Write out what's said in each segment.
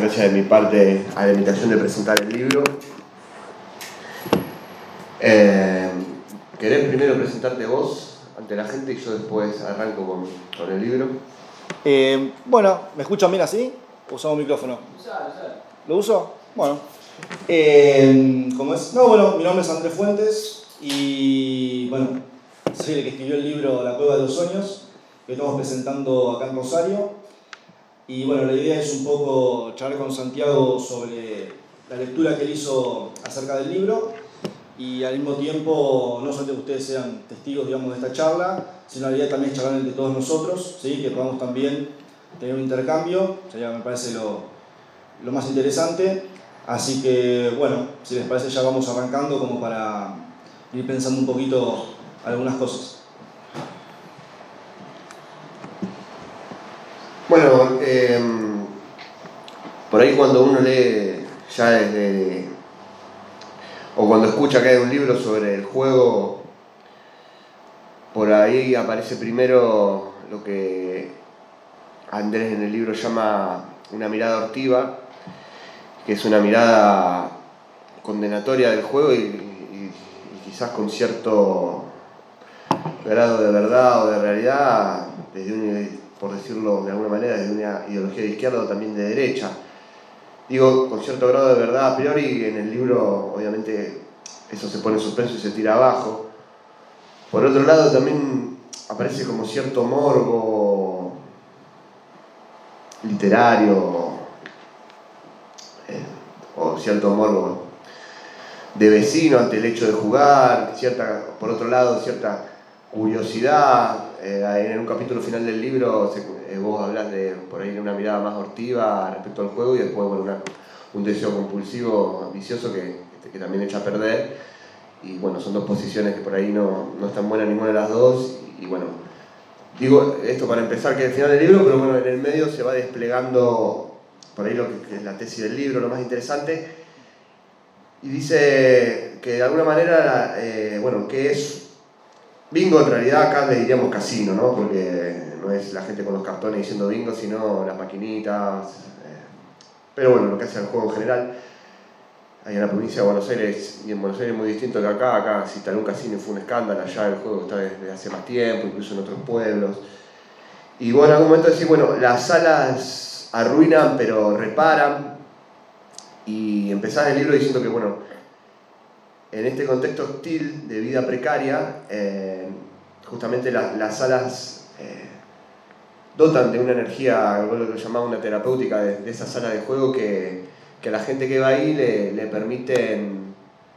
gracias de mi parte a la invitación de presentar el libro. ¿Querés primero presentarte vos ante la gente y yo después arranco con el libro? Bueno, ¿me escuchan bien así? ¿Usamos micrófono? ¿Lo uso? Bueno. ¿Cómo es? No, bueno, mi nombre es Andrés Fuentes y bueno, soy el que escribió el libro La Cueva de los Sueños, que estamos presentando acá en Rosario. Y bueno, la idea es un poco charlar con Santiago sobre la lectura que él hizo acerca del libro y al mismo tiempo, no solamente ustedes sean testigos, digamos, de esta charla, sino la idea también es charlar entre todos nosotros, ¿sí? Que podamos también tener un intercambio, sería, me parece lo más interesante. Así que, bueno, si les parece ya vamos arrancando como para ir pensando un poquito algunas cosas. Bueno, por ahí cuando uno lee ya desde, o cuando escucha que hay un libro sobre el juego, por ahí aparece primero lo que Andrés en el libro llama una mirada hortiva, que es una mirada condenatoria del juego y quizás con cierto grado de verdad o de realidad, por decirlo de alguna manera, desde una ideología de izquierda o también de derecha. Digo, con cierto grado de verdad a priori, en el libro obviamente eso se pone en suspenso y se tira abajo. Por otro lado también aparece como cierto morbo literario, o cierto morbo de vecino ante el hecho de jugar, por otro lado cierta curiosidad. En un capítulo final del libro vos hablás de por ahí una mirada más hortiva respecto al juego y después un deseo compulsivo, ambicioso que también echa a perder. Y bueno, son dos posiciones que por ahí no están buenas ninguna de las dos. Y bueno, digo esto para empezar, que es el final del libro, pero bueno, en el medio se va desplegando por ahí lo que es la tesis del libro, lo más interesante. Y dice que de alguna manera, ¿qué es bingo? En realidad acá le diríamos casino, ¿no? Porque no es la gente con los cartones diciendo bingo, sino las maquinitas. Pero bueno, lo que hace el juego en general. Ahí en la provincia de Buenos Aires, y en Buenos Aires es muy distinto que acá se instaló un casino y fue un escándalo. Allá el juego está desde hace más tiempo, incluso en otros pueblos. Y bueno, en algún momento decís, bueno, las salas arruinan pero reparan. Y empezás el libro diciendo que, bueno, en este contexto hostil de vida precaria, justamente las salas dotan de una energía, lo que llamaba una terapéutica, de esa sala de juego que a la gente que va ahí le permiten,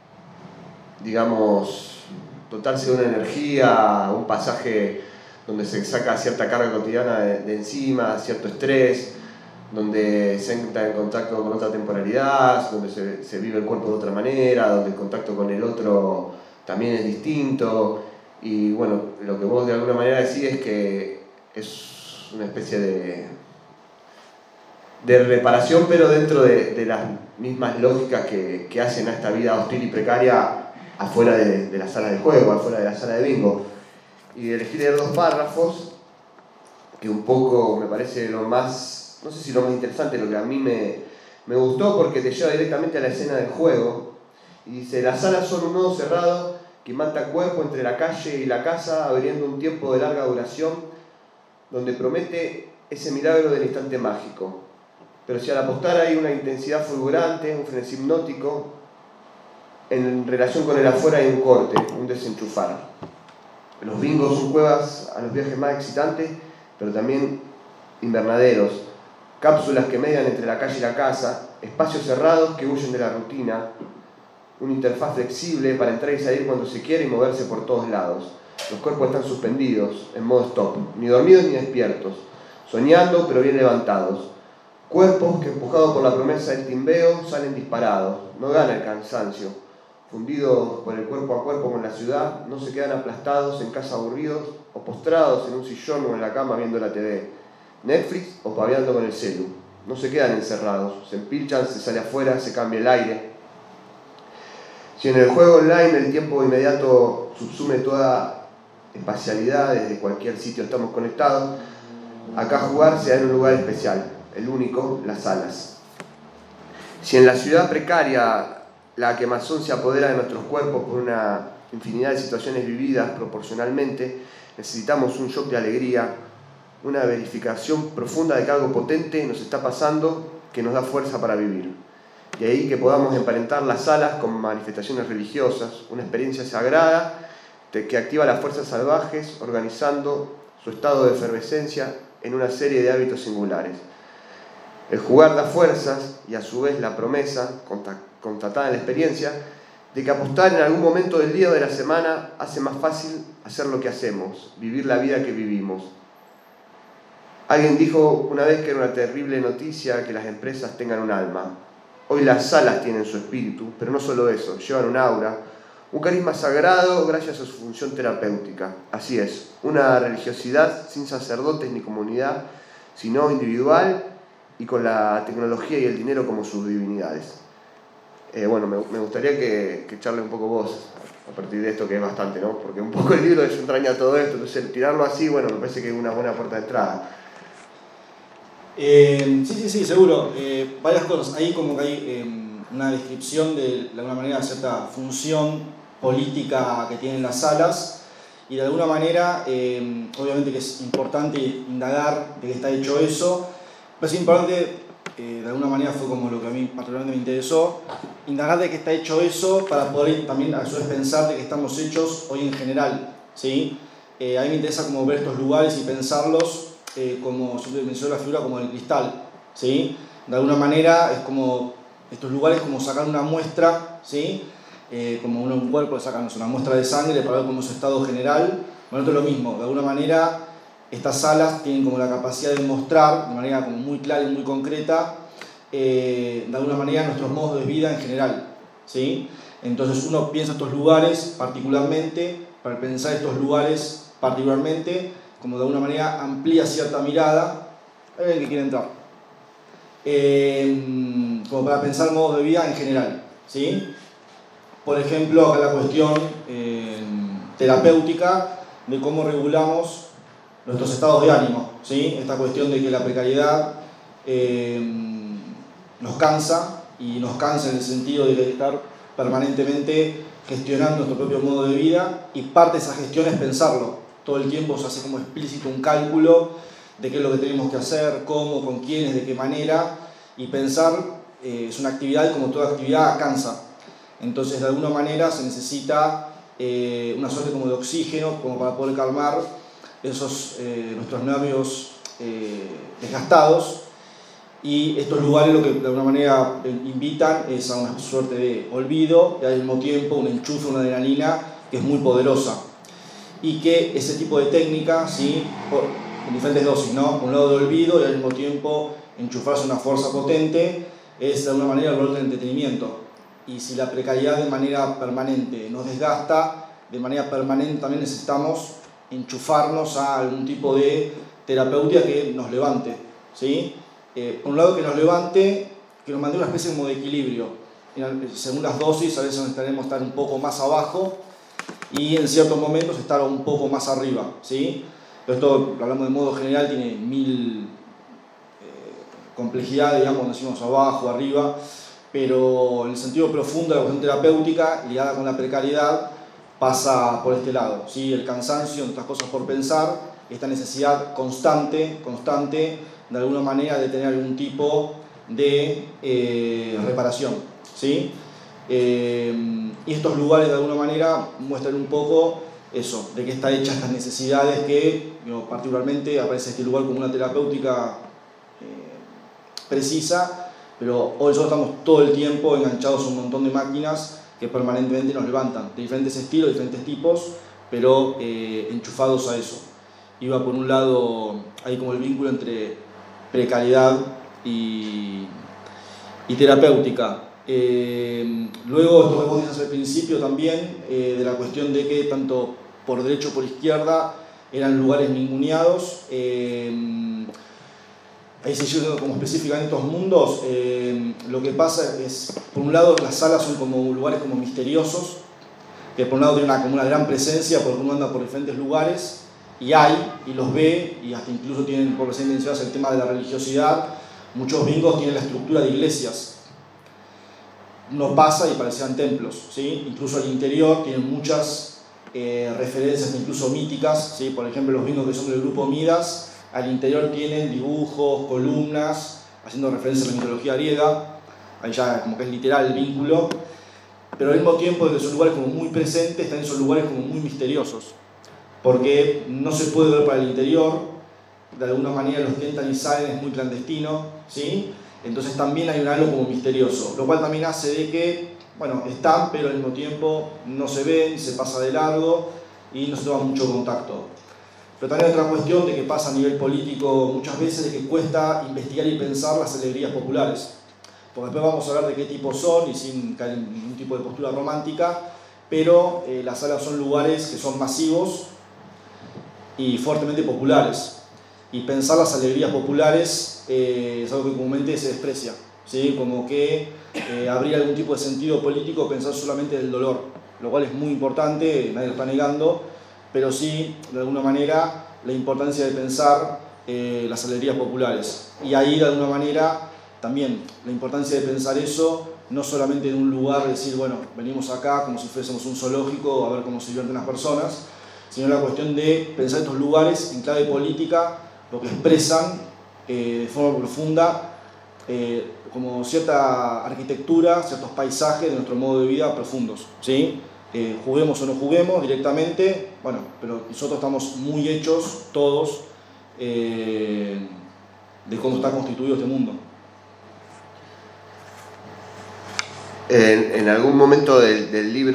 digamos, dotarse de una energía, un pasaje donde se saca cierta carga cotidiana de encima, cierto estrés, donde se entra en contacto con otra temporalidad, donde se vive el cuerpo de otra manera, donde el contacto con el otro también es distinto. Y bueno, lo que vos de alguna manera decís es que es una especie de reparación, pero dentro de las mismas lógicas que hacen a esta vida hostil y precaria afuera de la sala de juego, afuera de la sala de bingo. Y elegí leer 2 párrafos que un poco me parece lo más, no sé si lo más interesante, lo que a mí me gustó porque te lleva directamente a la escena del juego. Y dice: las salas son un nodo cerrado que mata cuerpo entre la calle y la casa, abriendo un tiempo de larga duración donde promete ese milagro del instante mágico. Pero si al apostar hay una intensidad fulgurante, un frenesí hipnótico, en relación con el afuera hay un corte, un desenchufar. Los bingos son cuevas a los viajes más excitantes, pero también invernaderos, cápsulas que median entre la calle y la casa, espacios cerrados que huyen de la rutina, una interfaz flexible para entrar y salir cuando se quiere y moverse por todos lados. Los cuerpos están suspendidos, en modo stop, ni dormidos ni despiertos, soñando pero bien levantados. Cuerpos que, empujados por la promesa del timbeo, salen disparados, no gana el cansancio. Fundidos por el cuerpo a cuerpo con la ciudad, no se quedan aplastados en casa aburridos o postrados en un sillón o en la cama viendo la TV, Netflix o paveando con el celu. No se quedan encerrados, se empilchan, se sale afuera, se cambia el aire. Si en el juego online el tiempo inmediato subsume toda espacialidad, desde cualquier sitio estamos conectados, acá jugar se da en un lugar especial, el único, las salas. Si en la ciudad precaria la quemazón se apodera de nuestros cuerpos por una infinidad de situaciones vividas proporcionalmente, necesitamos un shock de alegría, una verificación profunda de que algo potente nos está pasando que nos da fuerza para vivir. De ahí que podamos emparentar las salas con manifestaciones religiosas, una experiencia sagrada que activa las fuerzas salvajes, organizando su estado de efervescencia en una serie de hábitos singulares. El jugar da fuerzas y a su vez la promesa, constatada en la experiencia, de que apostar en algún momento del día o de la semana hace más fácil hacer lo que hacemos, vivir la vida que vivimos. Alguien dijo una vez que era una terrible noticia que las empresas tengan un alma. Hoy las salas tienen su espíritu, pero no solo eso, llevan un aura, un carisma sagrado gracias a su función terapéutica. Así es, una religiosidad sin sacerdotes ni comunidad, sino individual y con la tecnología y el dinero como sus divinidades. Bueno, me gustaría que charle un poco vos a partir de esto, que es bastante, ¿no? Porque un poco el libro desentraña todo esto, entonces tirarlo así, bueno, me parece que es una buena puerta de entrada. Sí, seguro. Varias cosas. Ahí como que hay una descripción de alguna manera, cierta función política que tienen las salas, y de alguna manera, obviamente que es importante indagar de qué está hecho eso, pero es importante, de alguna manera fue como lo que a mí particularmente me interesó, indagar de qué está hecho eso para poder también a su vez pensar de qué estamos hechos hoy en general, ¿sí? A mí me interesa como ver estos lugares y pensarlos como yo mencioné la figura como el cristal, ¿sí? De alguna manera es como estos lugares como sacar una muestra, ¿sí? Como un cuerpo sacan una muestra de sangre para ver cómo es su estado general. Bueno, esto es lo mismo, de alguna manera estas salas tienen como la capacidad de mostrar de manera como muy clara y muy concreta de alguna manera nuestros modos de vida en general, ¿sí? Entonces uno piensa estos lugares particularmente, para pensar estos lugares particularmente, como de alguna manera amplía cierta mirada. Hay alguien que quiere entrar. Como para pensar modos de vida en general, ¿sí? Por ejemplo, acá la cuestión terapéutica de cómo regulamos nuestros estados de ánimo, ¿sí? Esta cuestión de que la precariedad nos cansa, y nos cansa en el sentido de estar permanentemente gestionando nuestro propio modo de vida, y parte de esa gestión es pensarlo. Todo el tiempo se hace como explícito un cálculo de qué es lo que tenemos que hacer, cómo, con quiénes, de qué manera, y pensar es una actividad y como toda actividad cansa. Entonces de alguna manera se necesita una suerte como de oxígeno como para poder calmar esos nuestros nervios desgastados, y estos lugares lo que de alguna manera invitan es a una suerte de olvido y al mismo tiempo un enchufe, una adrenalina que es muy poderosa, y que ese tipo de técnica, ¿sí? En diferentes dosis, ¿no? Un lado de olvido y al mismo tiempo enchufarse una fuerza potente, es de alguna manera el valor del entretenimiento. Y si la precariedad de manera permanente nos desgasta, de manera permanente también necesitamos enchufarnos a algún tipo de terapéutica que nos levante, ¿sí? Por un lado que nos levante, que nos mantenga una especie como de equilibrio. Según las dosis, a veces necesitaremos estar un poco más abajo y en ciertos momentos estar un poco más arriba, ¿sí? Pero esto, hablamos de modo general, tiene mil complejidades, digamos, cuando decimos abajo, arriba, pero en el sentido profundo de la cuestión terapéutica, ligada con la precariedad, pasa por este lado, ¿sí? El cansancio, otras cosas por pensar, esta necesidad constante, de alguna manera, de tener algún tipo de reparación, ¿sí? Y estos lugares de alguna manera muestran un poco eso, de qué están hechas las necesidades que, particularmente aparece este lugar como una terapéutica precisa, pero hoy nosotros estamos todo el tiempo enganchados a un montón de máquinas que permanentemente nos levantan, de diferentes estilos, diferentes tipos, pero enchufados a eso. Iba por un lado, hay como el vínculo entre precariedad y terapéutica. Luego, esto que vos dices al principio también, de la cuestión de que tanto por derecha o por izquierda eran lugares ninguneados. Ahí se llega como específicamente estos mundos. Lo que pasa es, por un lado, las salas son como lugares como misteriosos, que por un lado tienen como una gran presencia porque uno anda por diferentes lugares y los ve, y hasta incluso tienen, por recién mencionadas, el tema de la religiosidad. Muchos bingos tienen la estructura de iglesias. uno pasa y parecían templos, ¿sí? Incluso al interior tienen muchas referencias incluso míticas, ¿sí? Por ejemplo, los bingos que son del grupo Midas, al interior tienen dibujos, columnas, haciendo referencia a la mitología griega, ahí ya como que es literal el vínculo, pero al mismo tiempo desde esos lugares como muy presentes, están esos lugares como muy misteriosos, porque no se puede ver para el interior, de alguna manera los que entran y salen es muy clandestino, ¿sí? Entonces también hay un halo como misterioso, lo cual también hace de que, bueno, están, pero al mismo tiempo no se ven, se pasa de largo y no se toma mucho contacto. Pero también hay otra cuestión de que pasa a nivel político muchas veces, de que cuesta investigar y pensar las alegrías populares. Porque después vamos a hablar de qué tipos son y sin caer en ningún tipo de postura romántica, pero las salas son lugares que son masivos y fuertemente populares. Y pensar las alegrías populares es algo que comúnmente se desprecia, ¿sí? Como que habría algún tipo de sentido político pensar solamente en el dolor, lo cual es muy importante, nadie lo está negando, pero sí, de alguna manera, la importancia de pensar las alegrías populares. Y ahí, de alguna manera, también la importancia de pensar eso, no solamente en un lugar, decir, bueno, venimos acá como si fuésemos un zoológico a ver cómo se divierten las personas, sino la cuestión de pensar estos lugares en clave política, lo que expresan de forma profunda como cierta arquitectura, ciertos paisajes de nuestro modo de vida profundos, ¿sí? Juguemos o no juguemos directamente, bueno, pero nosotros estamos muy hechos todos de cómo está constituido este mundo. En algún momento del libro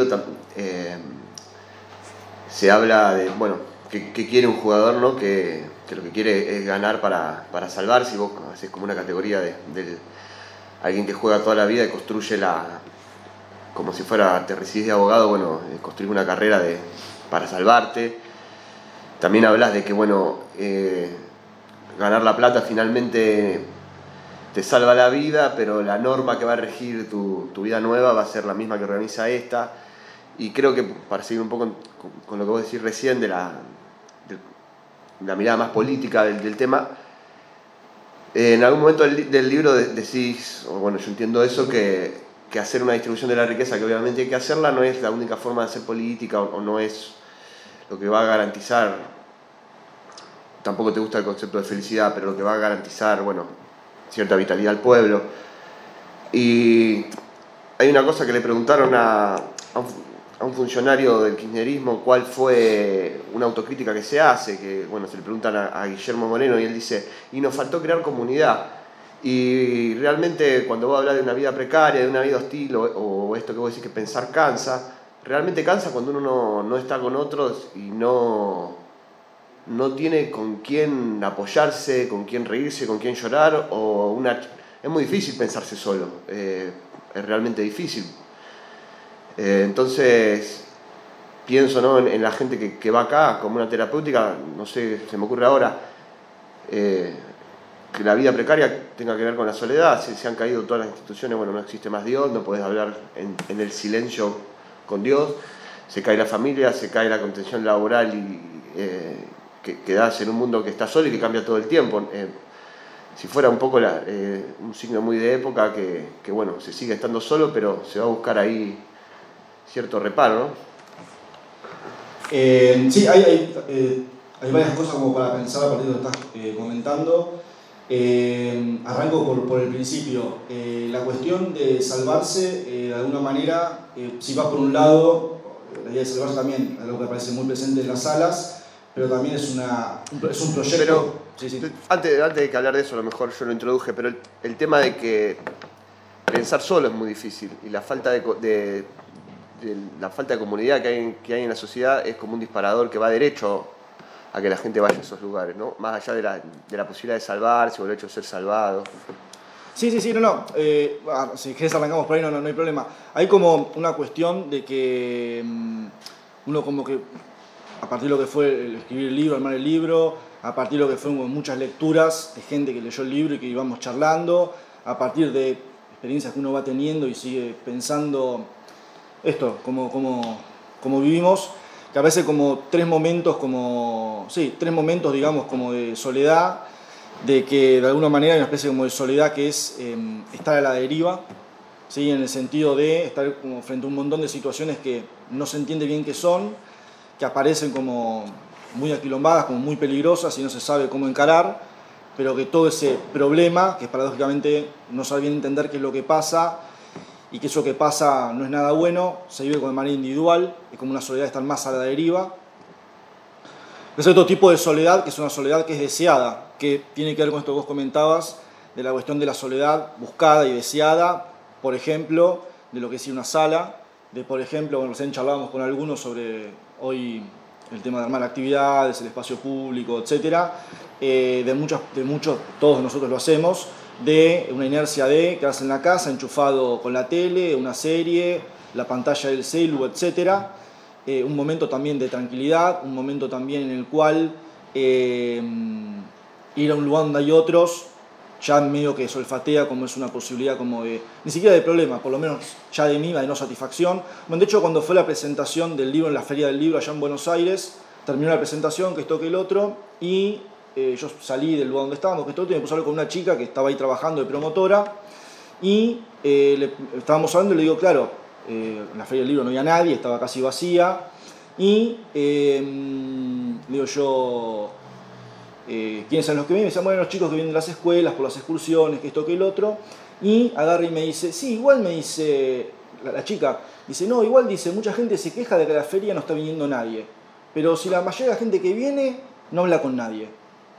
se habla de, bueno, que quiere un jugador, ¿no? Que lo que quiere es ganar para salvarse, y vos haces como una categoría de alguien que juega toda la vida y construye como si fuera, te recibís de abogado, bueno, construir una carrera para salvarte. También hablas de que, bueno, ganar la plata finalmente te salva la vida, pero la norma que va a regir tu vida nueva va a ser la misma que organiza esta. Y creo que, para seguir un poco con lo que vos decís recién de la mirada más política del tema, en algún momento del libro decís, o bueno, yo entiendo eso, que hacer una distribución de la riqueza, que obviamente hay que hacerla, no es la única forma de hacer política, o no es lo que va a garantizar, tampoco te gusta el concepto de felicidad, pero lo que va a garantizar, bueno, cierta vitalidad al pueblo. Y hay una cosa que le preguntaron a un funcionario del kirchnerismo cuál fue una autocrítica que se hace, que bueno, se le preguntan a Guillermo Moreno y él dice, y nos faltó crear comunidad. Y realmente cuando vos hablas de una vida precaria, de una vida hostil, o esto que vos decís que pensar cansa, realmente cansa cuando uno no está con otros y no tiene con quién apoyarse, con quién reírse, con quién llorar, es muy difícil pensarse solo, es realmente difícil. Entonces pienso, ¿no?, en la gente que va acá como una terapéutica, no sé, se me ocurre ahora que la vida precaria tenga que ver con la soledad. Se han caído todas las instituciones, bueno, no existe más Dios, no podés hablar en el silencio con Dios, se cae la familia, se cae la contención laboral y que das en un mundo que está solo y que cambia todo el tiempo. Si fuera un poco un signo muy de época que bueno, se sigue estando solo, pero se va a buscar ahí cierto reparo, ¿no? Sí, hay varias cosas como para pensar a partir de lo que estás comentando. Arranco por el principio. La cuestión de salvarse, de alguna manera, si vas por un lado, la idea de salvarse también, algo que aparece muy presente en las salas, pero también es un proyecto. Pero, sí. Antes de que hablar de eso, a lo mejor yo lo introduje, pero el tema de que pensar solo es muy difícil y la falta de comunidad que hay en la sociedad es como un disparador que va derecho a que la gente vaya a esos lugares, ¿no? Más allá de la posibilidad de salvarse o el hecho de ser salvado. Sí, no. Si querés arrancamos por ahí, no hay problema. Hay como una cuestión de que uno como que, a partir de lo que fue el escribir el libro, armar el libro, a partir de lo que fueron muchas lecturas de gente que leyó el libro y que íbamos charlando, a partir de experiencias que uno va teniendo y sigue pensando esto, como vivimos, que a veces como tres momentos, digamos, como de soledad, de que de alguna manera hay una especie como de soledad que es estar a la deriva, ¿sí? En el sentido de estar como frente a un montón de situaciones que no se entiende bien qué son, que aparecen como muy aquilombadas, como muy peligrosas y no se sabe cómo encarar, pero que todo ese problema, que paradójicamente no sabe bien entender qué es lo que pasa y que eso que pasa no es nada bueno, se vive de manera individual, es como una soledad de estar más a la deriva. Es otro tipo de soledad, que es una soledad que es deseada, que tiene que ver con esto que vos comentabas, de la cuestión de la soledad buscada y deseada, por ejemplo, de lo que es ir a una sala, de por ejemplo, bueno, recién charlábamos con algunos sobre hoy el tema de armar actividades, el espacio público, etcétera, de muchos, todos nosotros lo hacemos, de una inercia de quedarse en la casa, enchufado con la tele, una serie, la pantalla del celu, etcétera. Un momento también de tranquilidad, un momento también en el cual ir a un lugar donde hay otros, ya medio que solfatea como es una posibilidad como de, ni siquiera de problema, por lo menos ya de mí, de no satisfacción. Bueno, de hecho, cuando fue la presentación del libro en la Feria del Libro allá en Buenos Aires, terminó la presentación, que esto que el otro, y yo salí del lugar donde estábamos, que esto otro, y me puse a hablar con una chica que estaba ahí trabajando de promotora, y estábamos hablando y le digo, claro, en la Feria del Libro no había nadie, estaba casi vacía, y digo yo, ¿quiénes son los que vienen? Me dicen, bueno, los chicos que vienen de las escuelas, por las excursiones, que esto que el otro, y agarra y me dice, sí, igual me dice, la chica, dice, no, igual dice, mucha gente se queja de que a la feria no está viniendo nadie, pero si la mayoría de la gente que viene no habla con nadie.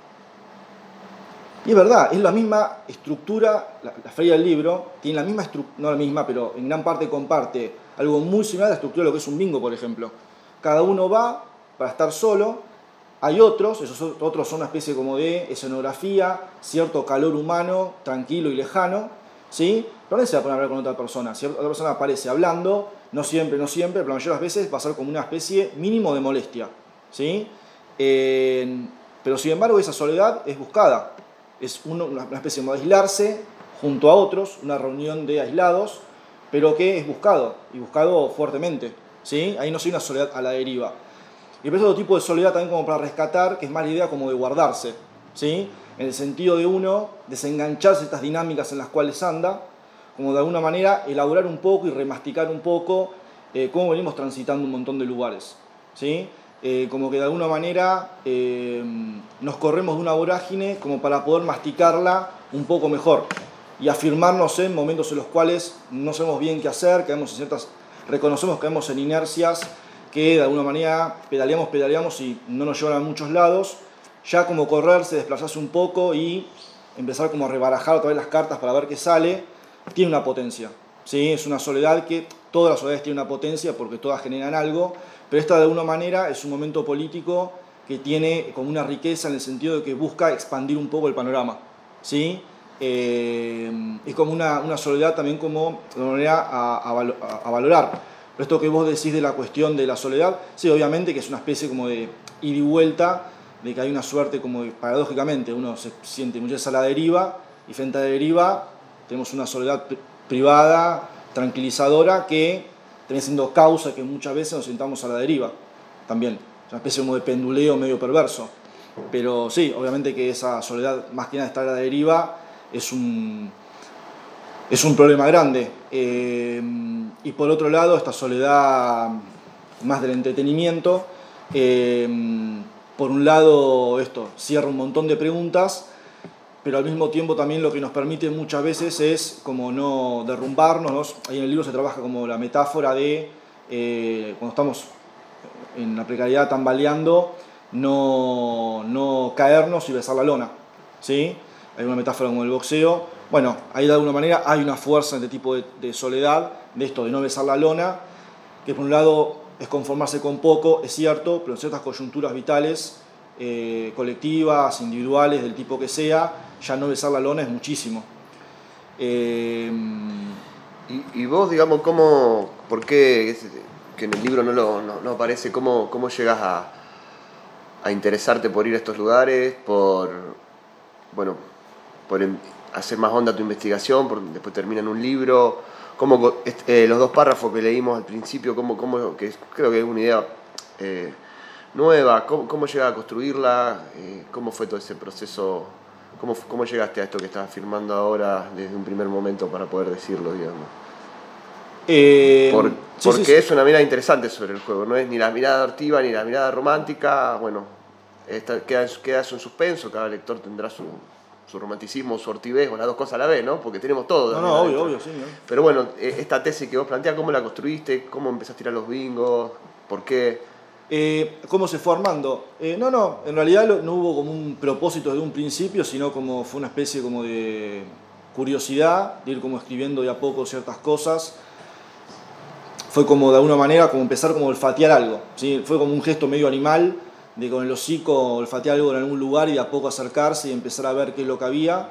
Y es verdad, es la misma estructura, la Feria del Libro tiene la misma estructura, no la misma, pero en gran parte comparte algo muy similar a la estructura de lo que es un bingo, por ejemplo. Cada uno va para estar solo, hay otros, esos otros son una especie como de escenografía, cierto calor humano, tranquilo y lejano, ¿sí? Pero no se va a poner a hablar con otra persona, si otra persona aparece hablando, no siempre, pero la mayoría de las veces va a ser como una especie mínimo de molestia, ¿sí? Pero sin embargo esa soledad es buscada. Es una especie de aislarse junto a otros, una reunión de aislados, pero que es buscado, y buscado fuertemente, ¿sí? Ahí no soy una soledad a la deriva. Y por otro tipo de soledad también como para rescatar, que es más la idea como de guardarse, ¿sí? En el sentido de uno desengancharse de estas dinámicas en las cuales anda, como de alguna manera elaborar un poco y remasticar un poco cómo venimos transitando un montón de lugares, ¿sí? Como que de alguna manera nos corremos de una vorágine como para poder masticarla un poco mejor y afirmarnos en momentos en los cuales no sabemos bien qué hacer, reconocemos que caemos en inercias que de alguna manera pedaleamos y no nos llevan a muchos lados, ya como correrse, desplazarse un poco y empezar como a rebarajar otra vez las cartas para ver qué sale, tiene una potencia, ¿sí? Es una soledad que todas las soledades tienen una potencia porque todas generan algo, pero esta de alguna manera es un momento político que tiene como una riqueza en el sentido de que busca expandir un poco el panorama, ¿sí? Es como una soledad también como de alguna manera a valorar. Pero esto que vos decís de la cuestión de la soledad, sí, obviamente que es una especie como de ida y vuelta, de que hay una suerte como de, paradójicamente, uno se siente muchas veces a la deriva, y frente a la deriva tenemos una soledad privada, tranquilizadora, que termina siendo causa que muchas veces nos sintamos a la deriva también. Es una especie como de penduleo medio perverso. Pero sí, obviamente que esa soledad, más que nada estar a la deriva, es un problema grande. Y por otro lado, esta soledad más del entretenimiento, por un lado esto cierra un montón de preguntas, pero al mismo tiempo también lo que nos permite muchas veces es como no derrumbarnos. Ahí en el libro se trabaja como la metáfora de cuando estamos en la precariedad tambaleando, no caernos y besar la lona, ¿sí? Hay una metáfora como el boxeo. Bueno, ahí de alguna manera hay una fuerza en este tipo de soledad, de esto de no besar la lona, que por un lado es conformarse con poco, es cierto, pero en ciertas coyunturas vitales, colectivas, individuales, del tipo que sea, ya no besar la lona es muchísimo. Y vos, digamos, ¿por qué que en el libro no aparece, cómo llegas a interesarte por ir a estos lugares, por hacer más honda tu investigación, después termina en un libro? Los 2 párrafos que leímos al principio, que creo que es una idea nueva, ¿cómo llegas a construirla? ¿Cómo fue todo ese proceso? ¿Cómo llegaste a esto que estás afirmando ahora desde un primer momento para poder decirlo, digamos? Porque es una mirada interesante sobre el juego, no es ni la mirada abortiva ni la mirada romántica, bueno, queda eso en suspenso, cada lector tendrá su romanticismo, su ortivez, o las dos cosas a la vez, ¿no? Porque tenemos todo. No, obvio, sí. ¿no? Pero bueno, esta tesis que vos planteás, ¿cómo la construiste? ¿Cómo empezaste a tirar los bingos? ¿Por qué? ¿Cómo se fue armando? No, en realidad no hubo como un propósito desde un principio, sino como fue una especie como de curiosidad, de ir como escribiendo de a poco ciertas cosas. Fue como de alguna manera como empezar como a olfatear algo, ¿sí? Fue como un gesto medio animal, de con el hocico olfatear algo en algún lugar y de a poco acercarse y empezar a ver qué es lo que había.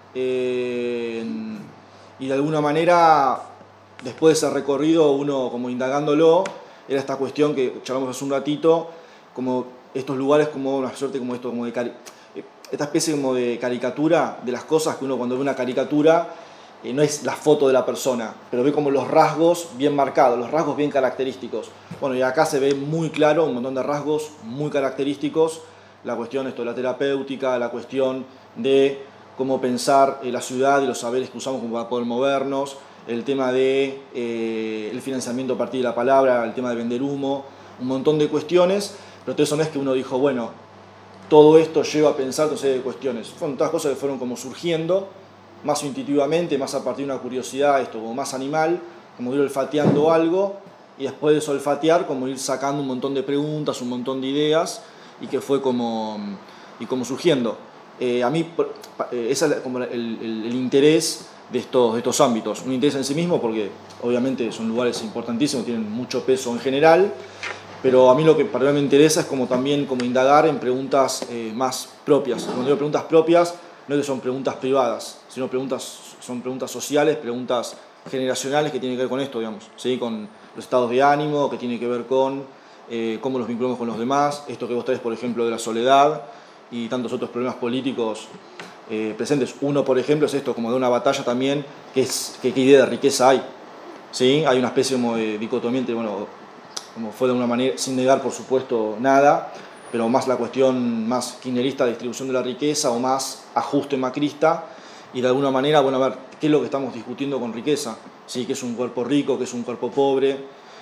Y de alguna manera, después de ese recorrido, uno como indagándolo, era esta cuestión que charlamos hace un ratito, como estos lugares como una suerte como esto, como de esta especie como de caricatura de las cosas, que uno cuando ve una caricatura no es la foto de la persona, pero ve como los rasgos bien marcados, los rasgos bien característicos. Bueno, y acá se ve muy claro un montón de rasgos muy característicos, la cuestión de la terapéutica, la cuestión de cómo pensar la ciudad y los saberes que usamos como para poder movernos, el tema de el financiamiento a partir de la palabra, el tema de vender humo, un montón de cuestiones, pero todo eso no es que uno dijo, bueno, todo esto lleva a pensar una serie de cuestiones. Fueron todas cosas que fueron como surgiendo, más intuitivamente, más a partir de una curiosidad, esto como más animal, como ir olfateando algo, y después de eso olfatear, como ir sacando un montón de preguntas, un montón de ideas, y que fue como surgiendo. A mí, ese es como el interés de estos ámbitos. Un interés en sí mismo, porque obviamente son lugares importantísimos, tienen mucho peso en general, pero a mí lo que para mí me interesa es como también como indagar en preguntas más propias. Cuando digo preguntas propias, no es que son preguntas privadas, sino son preguntas sociales, preguntas generacionales que tienen que ver con esto, digamos, ¿sí? Con los estados de ánimo, que tiene que ver con cómo nos vinculamos con los demás, esto que vos traes, por ejemplo, de la soledad y tantos otros problemas políticos presentes. Uno, por ejemplo, es esto, como de una batalla también, que es qué idea de riqueza hay, ¿sí? Hay una especie como de dicotomía entre, bueno, como fue de una manera, sin negar, por supuesto, nada, pero más la cuestión más kirchnerista de distribución de la riqueza o más ajuste macrista, y de alguna manera, bueno, a ver, ¿qué es lo que estamos discutiendo con riqueza? ¿Sí? ¿Qué es un cuerpo rico? ¿Qué es un cuerpo pobre?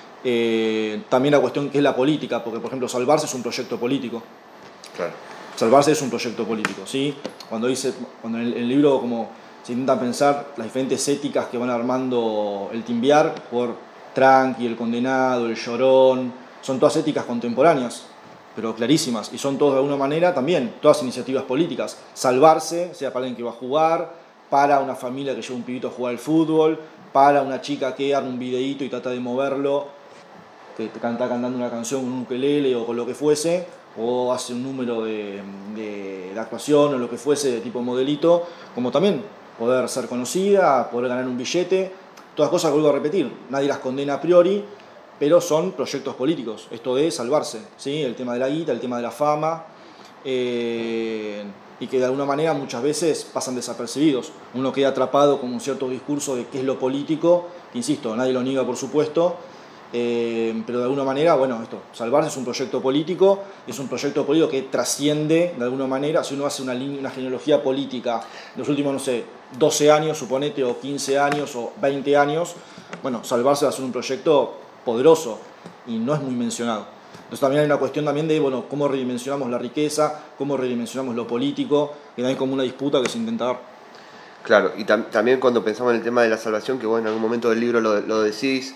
También la cuestión que es la política, porque, por ejemplo, salvarse es un proyecto político. Claro. Salvarse es un proyecto político, ¿sí? Cuando en el libro como se intenta pensar las diferentes éticas que van armando el Timbiar por Tranqui, el Condenado, el Llorón, son todas éticas contemporáneas, pero clarísimas, y son todas de alguna manera también, todas iniciativas políticas. Salvarse, sea para alguien que va a jugar, para una familia que lleva un pibito a jugar al fútbol, para una chica que arma un videíto y trata de moverlo, que está cantando una canción con un ukelele o con lo que fuese, o hace un número de actuación o lo que fuese de tipo modelito, como también poder ser conocida, poder ganar un billete, todas cosas que vuelvo a repetir, nadie las condena a priori, pero son proyectos políticos, esto de salvarse, ¿sí? El tema de la guita, el tema de la fama, y que de alguna manera muchas veces pasan desapercibidos. Uno queda atrapado con un cierto discurso de qué es lo político, que insisto, nadie lo niega por supuesto, pero de alguna manera, bueno, esto, salvarse es un proyecto político que trasciende de alguna manera. Si uno hace una genealogía política de los últimos, no sé, 12 años, suponete, o 15 años, o 20 años, bueno, salvarse va a ser un proyecto poderoso y no es muy mencionado. Entonces también hay una cuestión también de, bueno, cómo redimensionamos la riqueza, cómo redimensionamos lo político, que también como una disputa que se intenta dar. Claro, y también cuando pensamos en el tema de la salvación, que vos en algún momento del libro lo decís,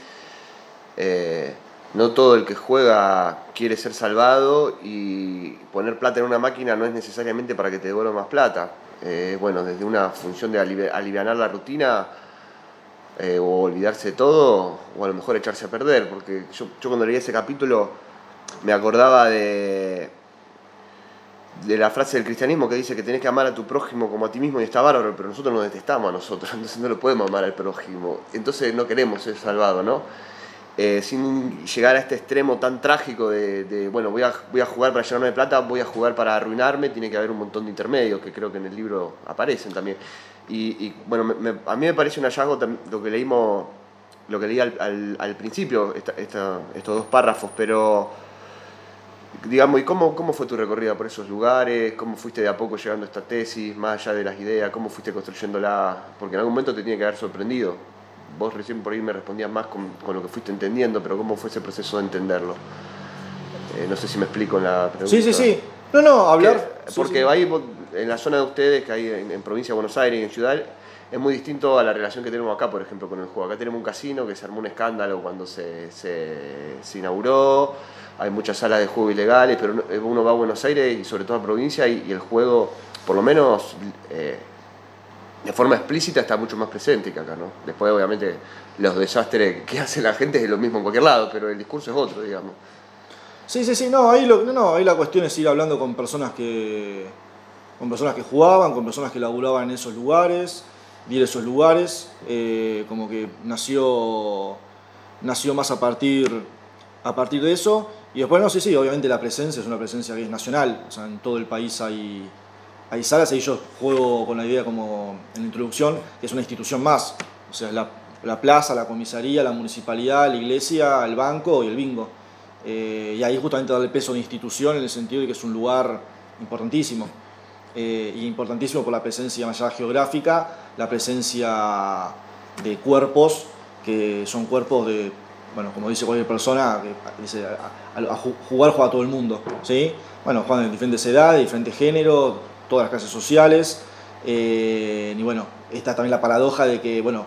no todo el que juega quiere ser salvado, y poner plata en una máquina no es necesariamente para que te devuelva más plata. Bueno, desde una función de alivianar la rutina, o olvidarse de todo, o a lo mejor echarse a perder, porque yo cuando leí ese capítulo me acordaba de la frase del cristianismo que dice que tenés que amar a tu prójimo como a ti mismo, y está bárbaro, pero nosotros nos detestamos a nosotros, entonces no lo podemos amar al prójimo, entonces no queremos ser salvados, ¿no? Sin llegar a este extremo tan trágico de bueno, voy a jugar para llenarme de plata, voy a jugar para arruinarme, tiene que haber un montón de intermedios que creo que en el libro aparecen también. Y bueno, a mí me parece un hallazgo lo que leí al principio, estos dos párrafos, pero digamos, ¿y cómo fue tu recorrida por esos lugares? ¿Cómo fuiste de a poco llegando a esta tesis, más allá de las ideas? ¿Cómo fuiste construyéndola? Porque en algún momento te tiene que haber sorprendido vos recién por ahí me respondías más con lo que fuiste entendiendo, pero ¿cómo fue ese proceso de entenderlo? No sé si me explico en la pregunta. Sí. No, hablar... Porque ahí en la zona de ustedes, que hay en provincia de Buenos Aires y en Ciudad, es muy distinto a la relación que tenemos acá, por ejemplo, con el juego. Acá tenemos un casino que se armó un escándalo cuando se inauguró, hay muchas salas de juego ilegales, pero uno va a Buenos Aires y sobre todo a provincia y el juego, por lo menos de forma explícita, está mucho más presente que acá, ¿no? Después, obviamente, los desastres que hace la gente es lo mismo en cualquier lado, pero el discurso es otro, digamos. Sí, ahí la cuestión es ir hablando con personas que jugaban, con personas que laburaban en esos lugares, ir a esos lugares, como que nació más a partir de eso. Y después, sí, obviamente la presencia es una presencia que es nacional, o sea, en todo el país hay salas, y yo juego con la idea como en la introducción, que es una institución más, o sea, la plaza, la comisaría, la municipalidad, la iglesia, el banco y el bingo. Y ahí justamente darle peso de institución en el sentido de que es un lugar importantísimo. Y importantísimo por la presencia más allá geográfica, la presencia de cuerpos que son cuerpos de, bueno, como dice cualquier persona, que dice, juega todo el mundo, ¿sí? Bueno, juegan de diferentes edades, diferentes géneros, todas las clases sociales, y bueno, está también la paradoja de que, bueno,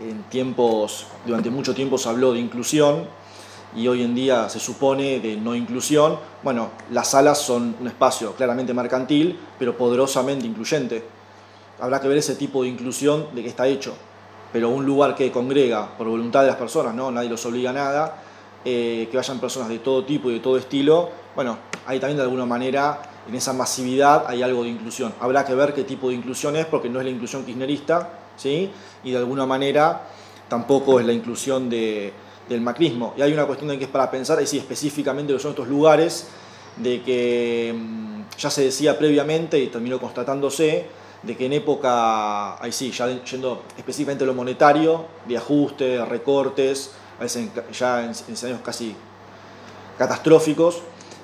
durante mucho tiempo se habló de inclusión, y hoy en día se supone de no inclusión. Bueno, las salas son un espacio claramente mercantil, pero poderosamente incluyente. Habrá que ver ese tipo de inclusión de qué está hecho, pero un lugar que congrega por voluntad de las personas, ¿no? Nadie los obliga a nada, que vayan personas de todo tipo y de todo estilo. Bueno, ahí también de alguna manera, en esa masividad hay algo de inclusión. Habrá que ver qué tipo de inclusión es, porque no es la inclusión kirchnerista, ¿sí? Y de alguna manera tampoco es la inclusión del macrismo. Y hay una cuestión de que es para pensar, ahí sí, específicamente lo que son estos lugares, de que ya se decía previamente y terminó constatándose, de que en época, ahí sí, ya yendo específicamente a lo monetario, de ajustes, recortes, a veces ya en escenarios casi catastróficos,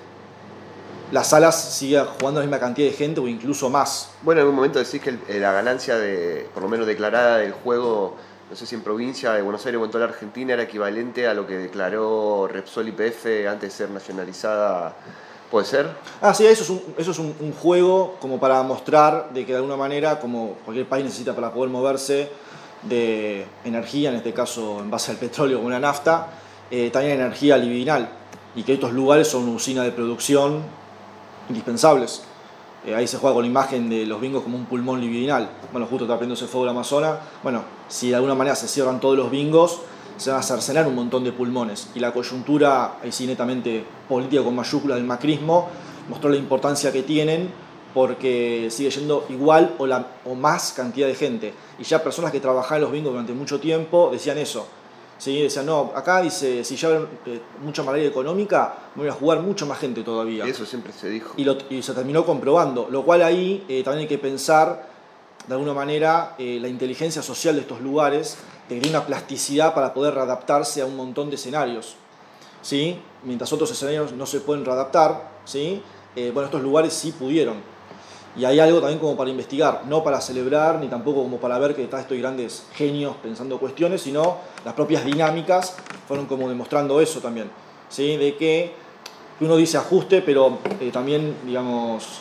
las salas siguen jugando la misma cantidad de gente o incluso más. Bueno, en un momento decís que la ganancia, por lo menos declarada del juego, no sé si en provincia de Buenos Aires o en toda la Argentina, era equivalente a lo que declaró Repsol YPF antes de ser nacionalizada. ¿Puede ser? Sí, eso es un juego como para mostrar de que de alguna manera, como cualquier país necesita para poder moverse de energía, en este caso en base al petróleo como la nafta, también energía libidinal, y que estos lugares son una usina de producción indispensables. Ahí se juega con la imagen de los bingos como un pulmón libidinal. Bueno, justo está prendiéndose fuego el Amazonas. Bueno, si de alguna manera se cierran todos los bingos, se van a cercenar un montón de pulmones. Y la coyuntura, ahí sí netamente política con mayúscula del macrismo, mostró la importancia que tienen, porque sigue yendo igual o más cantidad de gente. Y ya personas que trabajaban en los bingos durante mucho tiempo decían eso. ¿Sí? Decían, no, acá dice, si ya ven mucha malaria económica, voy a jugar mucho más gente todavía. Eso siempre se dijo. Y se terminó comprobando, lo cual ahí también hay que pensar, de alguna manera, la inteligencia social de estos lugares, de que tiene una plasticidad para poder readaptarse a un montón de escenarios, ¿sí? Mientras otros escenarios no se pueden readaptar, ¿sí? Bueno, estos lugares sí pudieron. Y hay algo también como para investigar, no para celebrar, ni tampoco como para ver que estos grandes genios pensando cuestiones, sino las propias dinámicas fueron como demostrando eso también, ¿sí? De que uno dice ajuste, pero también, digamos,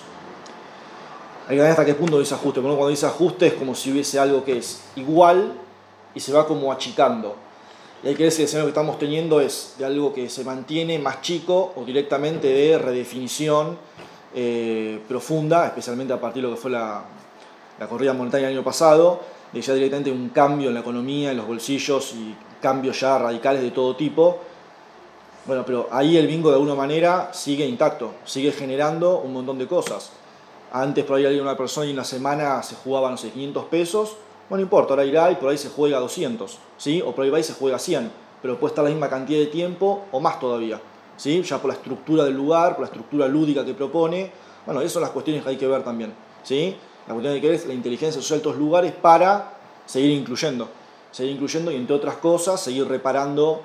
hay que ver hasta qué punto dice ajuste, porque uno cuando dice ajuste es como si hubiese algo que es igual y se va como achicando. Y hay que ver si el escenario que estamos teniendo es de algo que se mantiene más chico o directamente de redefinición profunda, especialmente a partir de lo que fue la corrida monetaria del año pasado, de ya directamente un cambio en la economía, en los bolsillos y cambios ya radicales de todo tipo. Bueno, pero ahí el bingo de alguna manera sigue intacto, sigue generando un montón de cosas. Antes por ahí había una persona y en una semana se jugaba, no sé, 500 pesos, bueno, no importa, ahora irá y por ahí se juega 200, ¿sí? O por ahí va y se juega 100, pero puede estar la misma cantidad de tiempo o más todavía, ¿sí? Ya por la estructura del lugar, por la estructura lúdica que propone. Bueno, esas son las cuestiones que hay que ver también, ¿sí? La cuestión que hay que ver es la inteligencia social de estos lugares para seguir incluyendo y, entre otras cosas, seguir reparando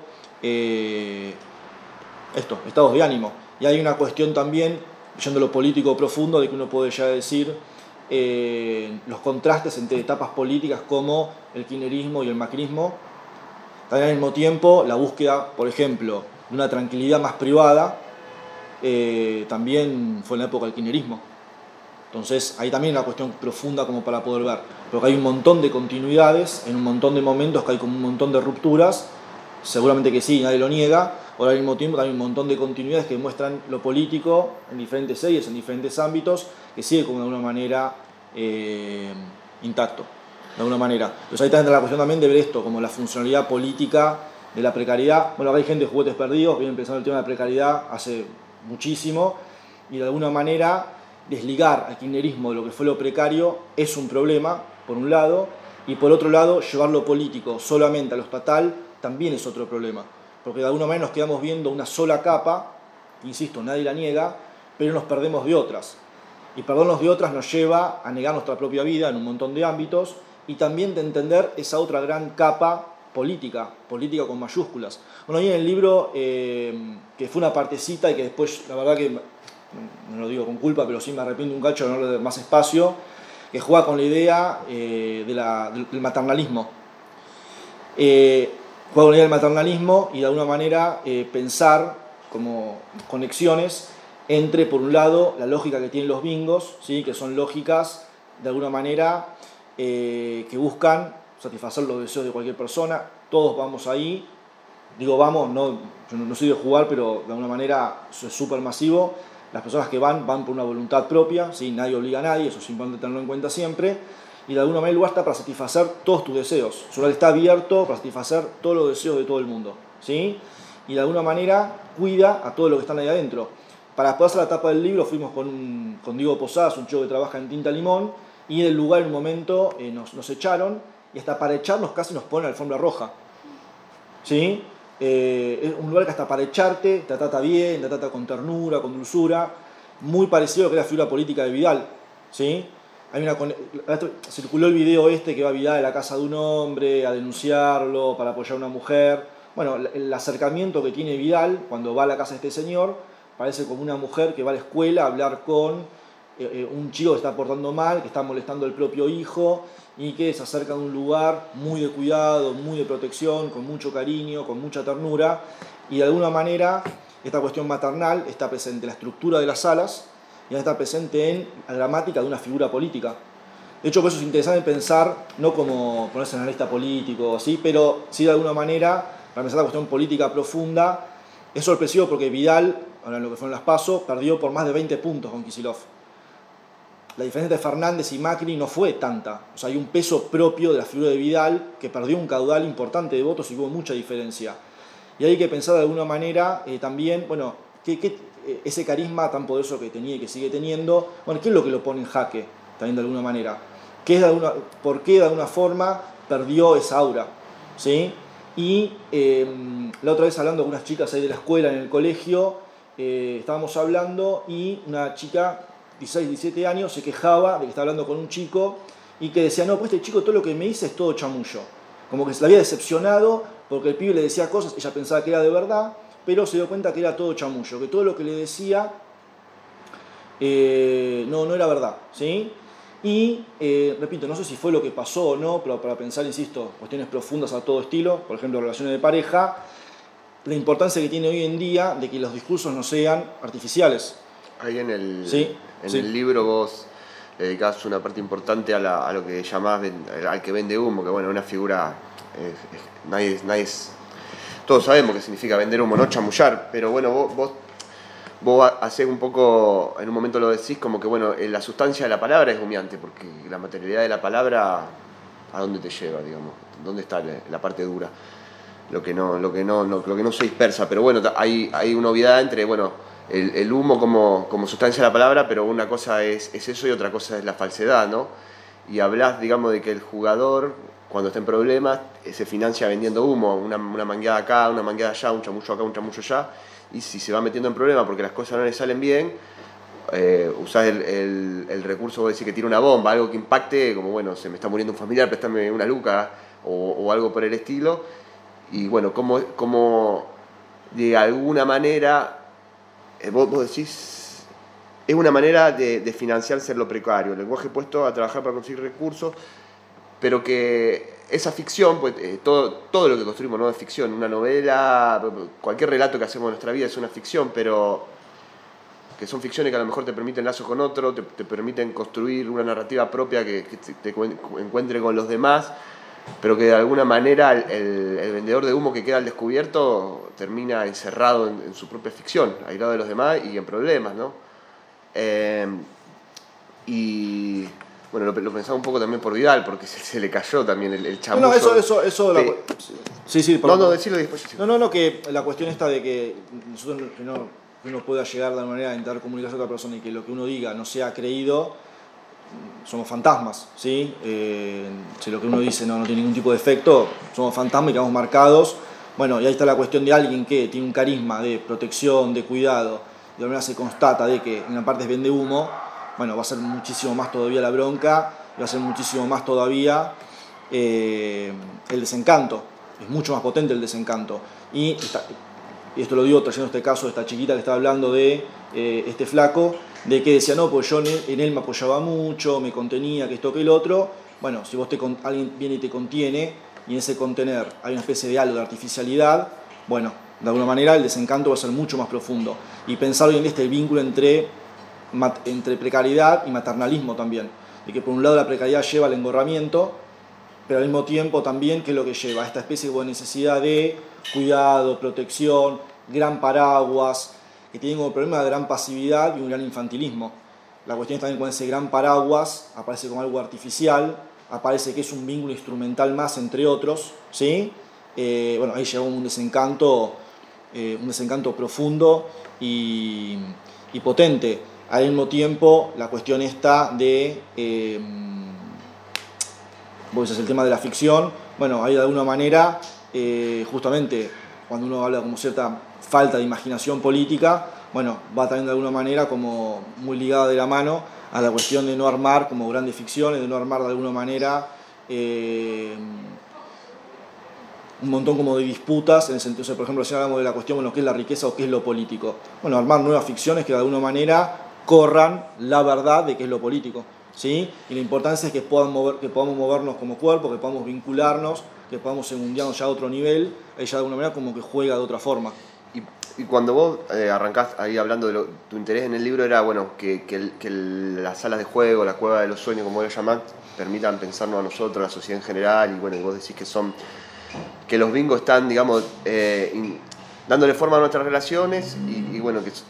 estados de ánimo. Y hay una cuestión también, yendo a lo político profundo, de que uno puede ya decir los contrastes entre etapas políticas como el kirchnerismo y el macrismo, También al mismo tiempo la búsqueda, por ejemplo, de una tranquilidad más privada, también fue en la época del kirchnerismo. Entonces ahí también hay una cuestión profunda como para poder ver, porque hay un montón de continuidades, en un montón de momentos que hay como un montón de rupturas, seguramente que sí, nadie lo niega, pero al mismo tiempo también hay un montón de continuidades que muestran lo político en diferentes series, en diferentes ámbitos, que sigue como de alguna manera intacto, de alguna manera. Entonces ahí está la cuestión también de ver esto, como la funcionalidad política de la precariedad. Bueno, acá hay gente de Juguetes Perdidos, vienen pensando el tema de la precariedad hace muchísimo, y de alguna manera desligar al kirchnerismo de lo que fue lo precario es un problema, por un lado, y por otro lado, llevar lo político solamente a lo estatal también es otro problema, porque de alguna manera nos quedamos viendo una sola capa, insisto, nadie la niega, pero nos perdemos de otras. Y perdernos de otras nos lleva a negar nuestra propia vida en un montón de ámbitos y también de entender esa otra gran capa política con mayúsculas. Bueno, ahí en el libro, que fue una partecita y que después, la verdad que no lo digo con culpa, pero sí me arrepiento un cacho de no darle más espacio, que juega con la idea del maternalismo. Juega con la idea del maternalismo y de alguna manera pensar como conexiones entre, por un lado, la lógica que tienen los bingos, ¿sí? Que son lógicas de alguna manera que buscan satisfacer los deseos de cualquier persona. Todos vamos ahí, digo vamos, no, yo no soy de jugar, pero de alguna manera eso es súper masivo. Las personas que van por una voluntad propia, ¿sí? Nadie obliga a nadie, eso es importante tenerlo en cuenta siempre, y de alguna manera el lugar está para satisfacer todos tus deseos. Su lugar está abierto para satisfacer todos los deseos de todo el mundo, ¿sí? Y de alguna manera cuida a todos los que están ahí adentro. Para poder hacer la tapa del libro fuimos con Diego Posadas, un chico que trabaja en Tinta Limón, y en el lugar en un momento nos echaron, y hasta para echarnos casi nos ponen la alfombra roja, ¿sí? Es un lugar que hasta para echarte te trata bien, te trata con ternura, con dulzura, muy parecido a lo que es la figura política de Vidal, ¿sí? Circuló el video que va Vidal a la casa de un hombre a denunciarlo para apoyar a una mujer. Bueno, el acercamiento que tiene Vidal cuando va a la casa de este señor parece como una mujer que va a la escuela a hablar con un chico que está portando mal, que está molestando al propio hijo y que se acerca a un lugar muy de cuidado, muy de protección, con mucho cariño, con mucha ternura, y de alguna manera esta cuestión maternal está presente en la estructura de las salas y está presente en la gramática de una figura política. De hecho, por eso es interesante pensar, no como ponerse analista político, ¿sí? Pero sí de alguna manera, para pensar la cuestión política profunda, es sorpresivo porque Vidal, ahora en lo que fueron las PASO, perdió por más de 20 puntos con Kicillof. La diferencia entre Fernández y Macri no fue tanta. O sea, hay un peso propio de la figura de Vidal que perdió un caudal importante de votos y hubo mucha diferencia. Y hay que pensar de alguna manera también, bueno, ese carisma tan poderoso que tenía y que sigue teniendo, bueno, ¿qué es lo que lo pone en jaque también de alguna manera? ¿Por qué de alguna forma perdió esa aura? ¿Sí? Y la otra vez hablando con unas chicas ahí de la escuela, en el colegio, estábamos hablando y una chica 16, 17 años, se quejaba de que estaba hablando con un chico y que decía, no, pues este chico todo lo que me dice es todo chamullo. Como que se la había decepcionado porque el pibe le decía cosas, ella pensaba que era de verdad, pero se dio cuenta que era todo chamullo, que todo lo que le decía no era verdad, ¿sí? Y, repito, no sé si fue lo que pasó o no, pero para pensar, insisto, cuestiones profundas a todo estilo, por ejemplo, relaciones de pareja, la importancia que tiene hoy en día de que los discursos no sean artificiales. Ahí en el... Sí. el libro vos dedicás una parte importante a lo que llamás al que vende humo, que bueno, una figura, todos sabemos qué significa vender humo, no chamullar, pero bueno, vos hacés un poco, en un momento lo decís, como que bueno, la sustancia de la palabra es humeante, porque la materialidad de la palabra, ¿a dónde te lleva, digamos? ¿Dónde está la parte dura? Lo que no se dispersa, pero bueno, hay una obviedad entre, bueno, el humo como sustancia de la palabra, pero una cosa es eso y otra cosa es la falsedad, ¿no? Y hablás, digamos, de que el jugador, cuando está en problemas, se financia vendiendo humo, una mangueada acá, una mangueada allá, un chamullo acá, un chamullo allá, y si se va metiendo en problemas porque las cosas no le salen bien, usás el recurso, vos decís que tira una bomba, algo que impacte, como bueno, se me está muriendo un familiar, préstame una luca, o algo por el estilo, y bueno, como de alguna manera... Vos decís, es una manera de financiarse lo precario, el lenguaje puesto a trabajar para conseguir recursos, pero que esa ficción, pues, todo lo que construimos no es ficción. Una novela, cualquier relato que hacemos en nuestra vida es una ficción, pero que son ficciones que a lo mejor te permiten lazos con otro, te permiten construir una narrativa propia que te encuentre con los demás, pero que de alguna manera el vendedor de humo que queda al descubierto termina encerrado en su propia ficción, aislado de los demás y en problemas, ¿no? Y bueno, lo pensaba un poco también por Vidal, porque se le cayó también el chamullo. No, eso sí, no, decirlo después. Sí. No, que la cuestión está de que nosotros que uno pueda llegar de alguna manera a intentar comunicarse a otra persona y que lo que uno diga no sea creído, somos fantasmas, ¿sí? Si lo que uno dice no tiene ningún tipo de efecto, somos fantasmas y quedamos marcados. Bueno, y ahí está la cuestión de alguien que tiene un carisma de protección, de cuidado, de alguna manera se constata de que en una parte es vende humo, bueno, va a ser muchísimo más todavía la bronca, va a ser muchísimo más todavía el desencanto, es mucho más potente el desencanto. Y esto lo digo trayendo este caso de esta chiquita que estaba hablando de este flaco, de que decía, no, pues yo en él me apoyaba mucho, me contenía, que esto, que el otro. Bueno, si alguien viene y te contiene, y en ese contener hay una especie de algo de artificialidad, bueno, de alguna manera el desencanto va a ser mucho más profundo. Y pensar hoy en el vínculo entre precariedad y maternalismo también. De que por un lado la precariedad lleva al engorramiento, pero al mismo tiempo también, ¿qué es lo que lleva? Esta especie de necesidad de cuidado, protección, gran paraguas, que tienen como problema de gran pasividad y un gran infantilismo. La cuestión es también con ese gran paraguas, aparece como algo artificial, aparece que es un vínculo instrumental más entre otros, ¿sí? Bueno, ahí llegó un desencanto profundo y potente. Al mismo tiempo, la cuestión está de... vos decís el tema de la ficción, bueno, ahí de alguna manera, justamente cuando uno habla como cierta falta de imaginación política, bueno, va también de alguna manera como muy ligada de la mano a la cuestión de no armar como grandes ficciones, de no armar de alguna manera un montón como de disputas, en el sentido, o sea, por ejemplo, si hablamos de la cuestión, bueno, qué es la riqueza o qué es lo político. Bueno, armar nuevas ficciones que de alguna manera corran la verdad de qué es lo político, ¿sí? Y la importancia es que podamos movernos como cuerpo, que podamos vincularnos, que podamos segundiarnos ya a otro nivel, ahí ya de alguna manera como que juega de otra forma. Y cuando vos arrancás ahí hablando de tu interés en el libro era, bueno, que las salas de juego, la cueva de los sueños, como lo llamás, permitan pensarnos a nosotros, a la sociedad en general, y bueno, y vos decís que los bingos están, digamos, dándole forma a nuestras relaciones y bueno, que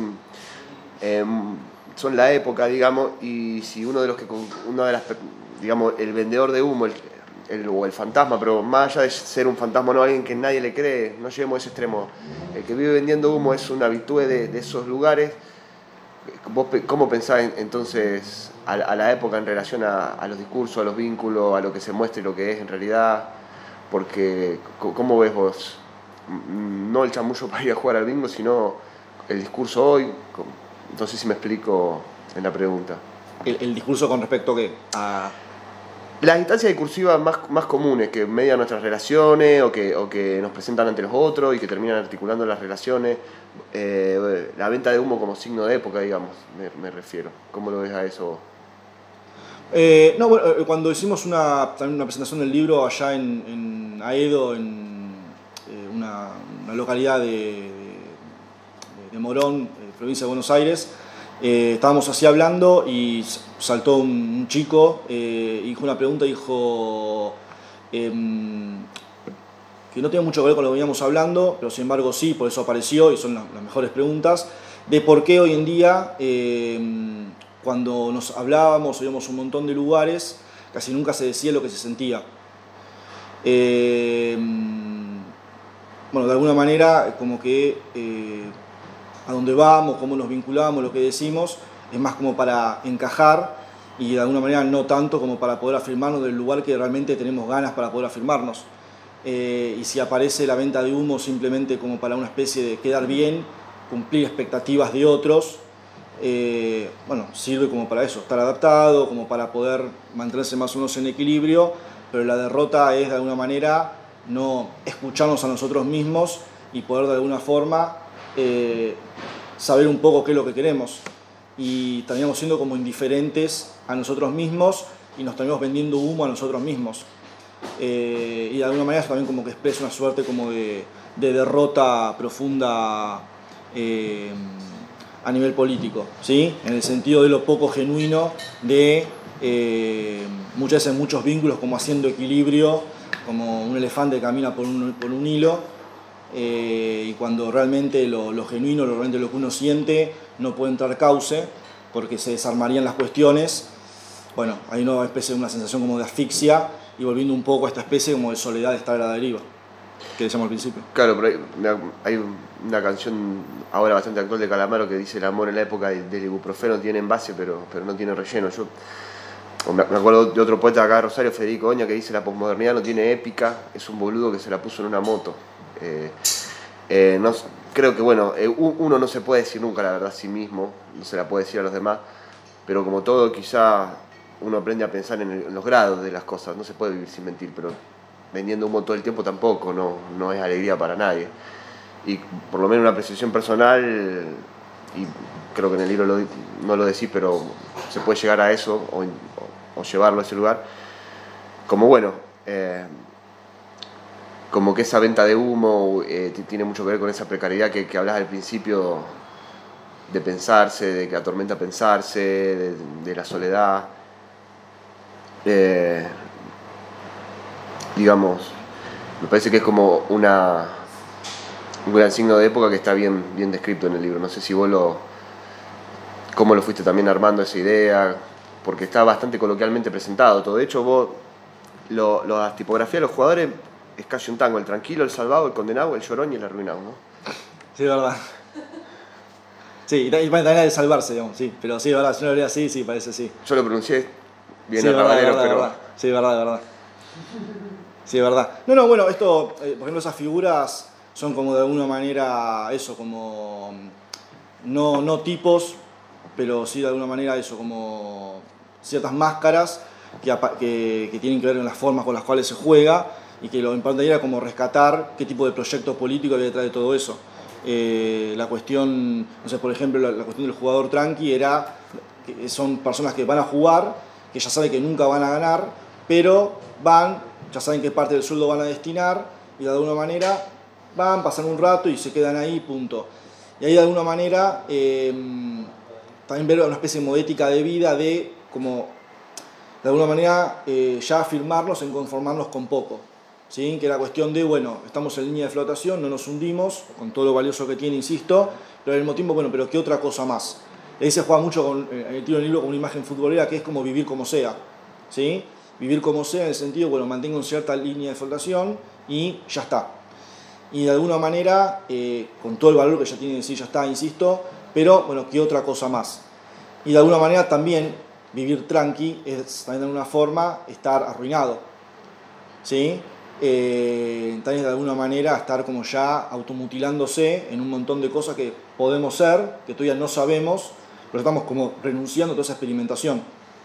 son la época, digamos, y si digamos, el vendedor de humo, o el fantasma, pero más allá de ser un fantasma, no alguien que nadie le cree, no lleguemos a ese extremo. El que vive vendiendo humo es una habitué de esos lugares. ¿Vos cómo pensás entonces a la época en relación a los discursos, a los vínculos, a lo que se muestra y lo que es en realidad? Porque, ¿cómo ves vos? No el chamullo para ir a jugar al bingo, sino el discurso hoy. No sé si me explico en la pregunta. ¿El discurso con respecto a las instancias discursivas más comunes que median nuestras relaciones o que nos presentan ante los otros y que terminan articulando las relaciones, la venta de humo como signo de época, digamos, me refiero. ¿Cómo lo ves a eso? No, bueno, cuando hicimos también una presentación del libro allá en Aedo, en una localidad de Morón, provincia de Buenos Aires, estábamos así hablando y saltó un chico y dijo una pregunta, dijo que no tiene mucho que ver con lo que veníamos hablando, pero sin embargo sí, por eso apareció y son las mejores preguntas, de por qué hoy en día cuando nos hablábamos, oíamos un montón de lugares, casi nunca se decía lo que se sentía. Bueno, de alguna manera como que a dónde vamos, cómo nos vinculamos, lo que decimos, es más como para encajar y de alguna manera no tanto como para poder afirmarnos del lugar que realmente tenemos ganas para poder afirmarnos. Y si aparece la venta de humo simplemente como para una especie de quedar bien, cumplir expectativas de otros, bueno, sirve como para eso, estar adaptado, como para poder mantenerse más o menos en equilibrio, pero la derrota es de alguna manera no escucharnos a nosotros mismos y poder de alguna forma saber un poco qué es lo que queremos, y terminamos siendo como indiferentes a nosotros mismos y nos terminamos vendiendo humo a nosotros mismos. y de alguna manera eso también como que expresa una suerte como de derrota profunda a nivel político, ¿sí? En el sentido de lo poco genuino de muchas veces muchos vínculos como haciendo equilibrio, como un elefante que camina por un hilo, y cuando realmente lo genuino, realmente lo que uno siente, no puede entrar cauce, porque se desarmarían las cuestiones. Bueno, hay una especie de una sensación como de asfixia, y volviendo un poco a esta especie como de soledad de estar a la deriva, que decíamos al principio. Claro, pero hay una canción ahora bastante actual de Calamaro que dice: el amor en la época del ibuprofeno tiene envase, pero no tiene relleno. Me acuerdo de otro poeta acá de Rosario, Federico Oña, que dice: la posmodernidad no tiene épica, es un boludo que se la puso en una moto. Creo que uno no se puede decir nunca la verdad a sí mismo, no se la puede decir a los demás, pero como todo quizá uno aprende a pensar en los grados de las cosas. No se puede vivir sin mentir, pero vendiendo humo todo el tiempo tampoco, no es alegría para nadie. Y por lo menos una apreciación personal, y creo que en el libro no lo decís, pero se puede llegar a eso o llevarlo a ese lugar, como como que esa venta de humo tiene mucho que ver con esa precariedad que hablabas al principio, de pensarse, de que atormenta pensarse, de la soledad. Digamos, me parece que es como un gran signo de época que está bien descrito en el libro. No sé si vos cómo lo fuiste también armando esa idea, porque está bastante coloquialmente presentado todo. De hecho, vos, las tipografías de los jugadores es casi un tango: el tranquilo, el salvado, el condenado, el llorón y el arruinado, ¿no? Sí, es verdad. Sí, y también la de salvarse, digamos, sí. Pero sí, es verdad, si no lo leía así, sí, parece sí. Yo lo pronuncié bien sí, rabalero, pero... Verdad. Sí, verdad. Sí, es verdad. No, bueno, esto, por ejemplo, esas figuras son como de alguna manera eso, como no tipos, pero sí de alguna manera eso, como ciertas máscaras que tienen que ver con las formas con las cuales se juega, y que lo importante era como rescatar qué tipo de proyecto político había detrás de todo eso. La cuestión, no sé, por ejemplo, la cuestión del jugador tranqui era que son personas que van a jugar, que ya saben que nunca van a ganar, pero ya saben qué parte del sueldo van a destinar, y de alguna manera pasan un rato y se quedan ahí, punto. Y ahí de alguna manera también ver una especie de modética de vida, de como de alguna manera ya afirmarnos en conformarnos con poco, ¿sí? Que era cuestión de, estamos en línea de flotación, no nos hundimos, con todo lo valioso que tiene, insisto, pero al mismo tiempo, pero ¿qué otra cosa más? Ahí se juega mucho el tiro del libro con una imagen futbolera, que es como vivir como sea, ¿sí? Vivir como sea en el sentido, mantengo cierta línea de flotación y ya está. Y de alguna manera, con todo el valor que ya tiene en sí, ya está, insisto, pero ¿qué otra cosa más? Y de alguna manera también vivir tranqui es también de alguna forma estar arruinado, ¿sí? También de alguna manera estar como ya automutilándose en un montón de cosas que podemos ser, que todavía no sabemos, pero estamos como renunciando a toda esa experimentación.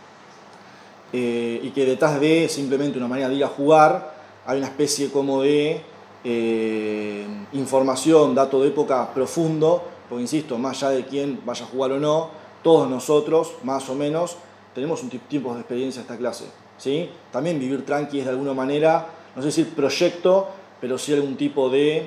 Y que detrás de simplemente una manera de ir a jugar hay una especie como de información, dato de época profundo, porque insisto, más allá de quién vaya a jugar o no, todos nosotros, más o menos, tenemos un tipo de experiencia de esta clase, ¿sí? También vivir tranqui es de alguna manera, no sé si proyecto, pero sí algún tipo de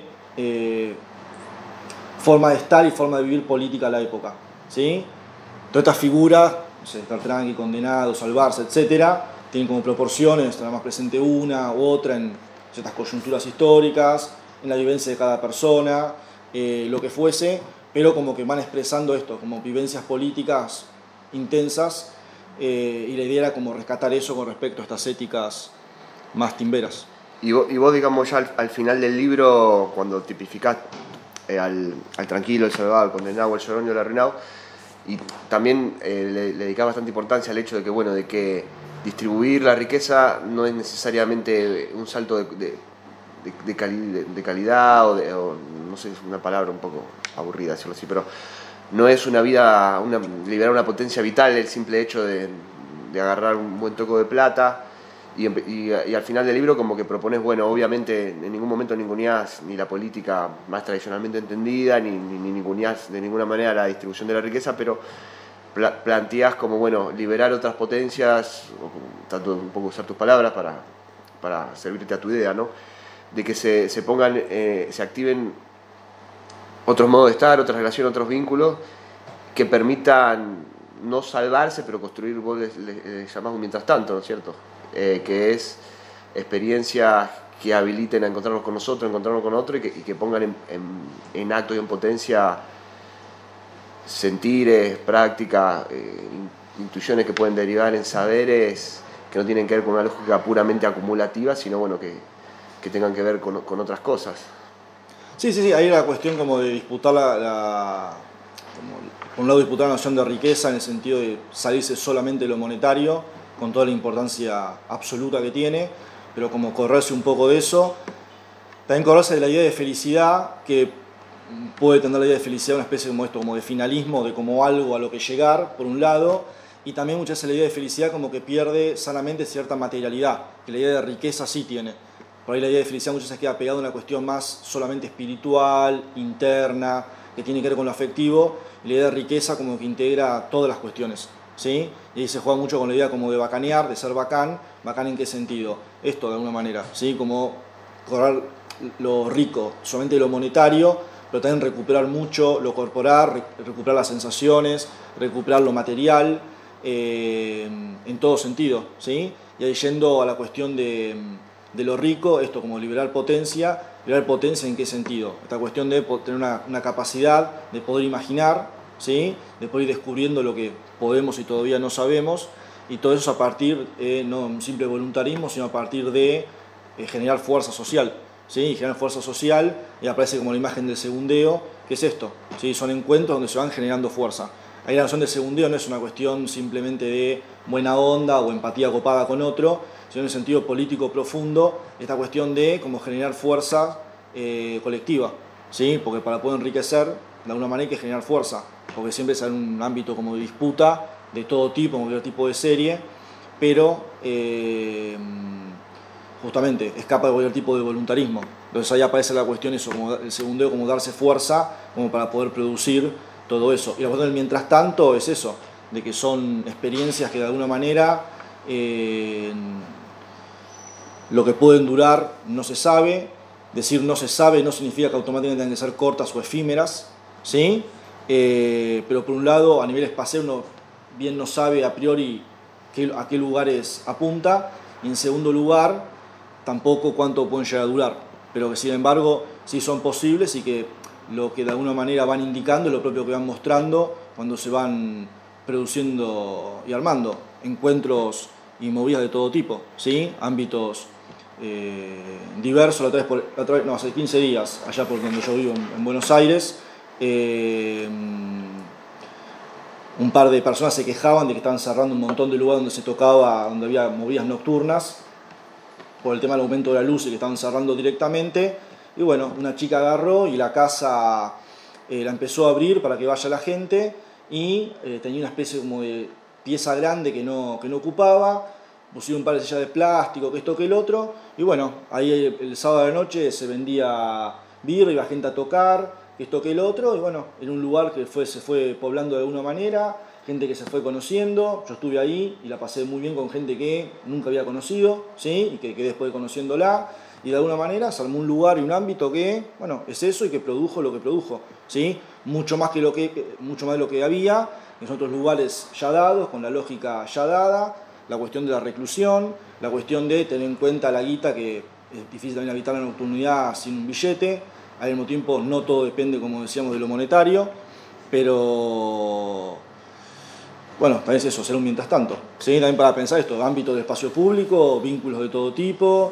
forma de estar y forma de vivir política a la época, ¿sí? Todas estas figuras, no sé, estar tranqui, condenado, salvarse, etcétera, tienen como proporciones, estará más presente una u otra en ciertas coyunturas históricas, en la vivencia de cada persona, lo que fuese, pero como que van expresando esto, como vivencias políticas intensas, y la idea era como rescatar eso con respecto a estas éticas más timberas. Y vos digamos, ya al final del libro, cuando tipificás al tranquilo, el salvado, el condenado, el llorón y el arruinado, y también le dedicás bastante importancia al hecho de que, de que distribuir la riqueza no es necesariamente un salto de calidad, o no sé, es una palabra un poco aburrida decirlo así, pero no es liberar una potencia vital el simple hecho de agarrar un buen toco de plata. Y al final del libro como que propones, obviamente en ningún momento ninguneás ni la política más tradicionalmente entendida, ni ninguneás de ninguna manera la distribución de la riqueza, pero planteás como, liberar otras potencias, tanto un poco usar tus palabras para para servirte a tu idea, ¿no? De que se activen otros modos de estar, otras relaciones, otros vínculos que permitan no salvarse, pero construir, vos le llamás un mientras tanto, ¿no es cierto? Que es experiencias que habiliten a encontrarnos con nosotros, encontrarnos con otros y que pongan en acto y en potencia sentires, prácticas, intuiciones que pueden derivar en saberes que no tienen que ver con una lógica puramente acumulativa, sino bueno, que tengan que ver con otras cosas. Sí, ahí era la cuestión como de disputar por un lado disputar la noción de riqueza en el sentido de salirse solamente de lo monetario, con toda la importancia absoluta que tiene, pero como correrse un poco de eso. También correrse de la idea de felicidad, que puede tener la idea de felicidad una especie como esto, como de finalismo, de como algo a lo que llegar, por un lado, y también muchas veces la idea de felicidad como que pierde sanamente cierta materialidad, que la idea de riqueza sí tiene. Por ahí la idea de felicidad muchas veces queda pegada a una cuestión más solamente espiritual, interna, que tiene que ver con lo afectivo, y la idea de riqueza como que integra todas las cuestiones, ¿sí? Y ahí se juega mucho con la idea como de bacanear, de ser bacán. ¿Bacán en qué sentido? Esto de alguna manera, ¿sí? Como cobrar lo rico, solamente lo monetario, pero también recuperar mucho lo corporal, recuperar las sensaciones, recuperar lo material, en todo sentido, ¿sí? Y ahí yendo a la cuestión de lo rico, esto como liberar potencia ¿en qué sentido? Esta cuestión de tener una capacidad de poder imaginar, ¿sí? De poder ir descubriendo lo que podemos y todavía no sabemos, y todo eso a partir, no un simple voluntarismo, sino a partir de generar fuerza social, ¿sí? Y generar fuerza social, y aparece como la imagen del segundeo, que es esto, ¿sí? Son encuentros donde se van generando fuerza. Ahí la noción de segundeo no es una cuestión simplemente de buena onda o empatía copada con otro, sino en el sentido político profundo, esta cuestión de como generar fuerza colectiva, ¿sí? Porque para poder enriquecer, de alguna manera hay que generar fuerza, porque siempre es un ámbito como de disputa de todo tipo, cualquier tipo de serie, pero justamente escapa de cualquier tipo de voluntarismo. Entonces ahí aparece la cuestión, eso, como el segundeo, como darse fuerza, como para poder producir todo eso. Y la cuestión del mientras tanto es eso, de que son experiencias que de alguna manera lo que pueden durar no se sabe. Decir no se sabe no significa que automáticamente tengan que ser cortas o efímeras, ¿sí? Pero por un lado, a nivel espacial uno bien no sabe a priori a qué lugares apunta, y en segundo lugar, tampoco cuánto pueden llegar a durar, pero que sin embargo sí son posibles y que lo que de alguna manera van indicando es lo propio que van mostrando cuando se van produciendo y armando encuentros y movidas de todo tipo, ¿sí? Ámbitos diversos. Hace 15 días, allá por donde yo vivo, en Buenos Aires, un par de personas se quejaban de que estaban cerrando un montón de lugares donde se tocaba, donde había movidas nocturnas, por el tema del aumento de la luz, y que estaban cerrando directamente. Y bueno, una chica agarró y la casa la empezó a abrir para que vaya la gente, y tenía una especie como de pieza grande que no ocupaba, pusieron un par de sillas de plástico, que esto que el otro, y bueno, ahí el sábado de la noche se vendía birra, iba gente a tocar, que esto que el otro, y bueno, en un lugar que se fue poblando de alguna manera, gente que se fue conociendo. Yo estuve ahí y la pasé muy bien con gente que nunca había conocido, ¿sí? Y que quedé después conociéndola, y de alguna manera se armó un lugar y un ámbito que, bueno, es eso, y que produjo lo que produjo, ¿sí? Mucho más de lo que había en otros lugares ya dados, con la lógica ya dada, la cuestión de la reclusión, la cuestión de tener en cuenta la guita, que es difícil también habitar la nocturnidad sin un billete. Al mismo tiempo no todo depende, como decíamos, de lo monetario, pero bueno, también es eso, ser un mientras tanto, ¿sí? También para pensar esto, ámbito de espacio público, vínculos de todo tipo,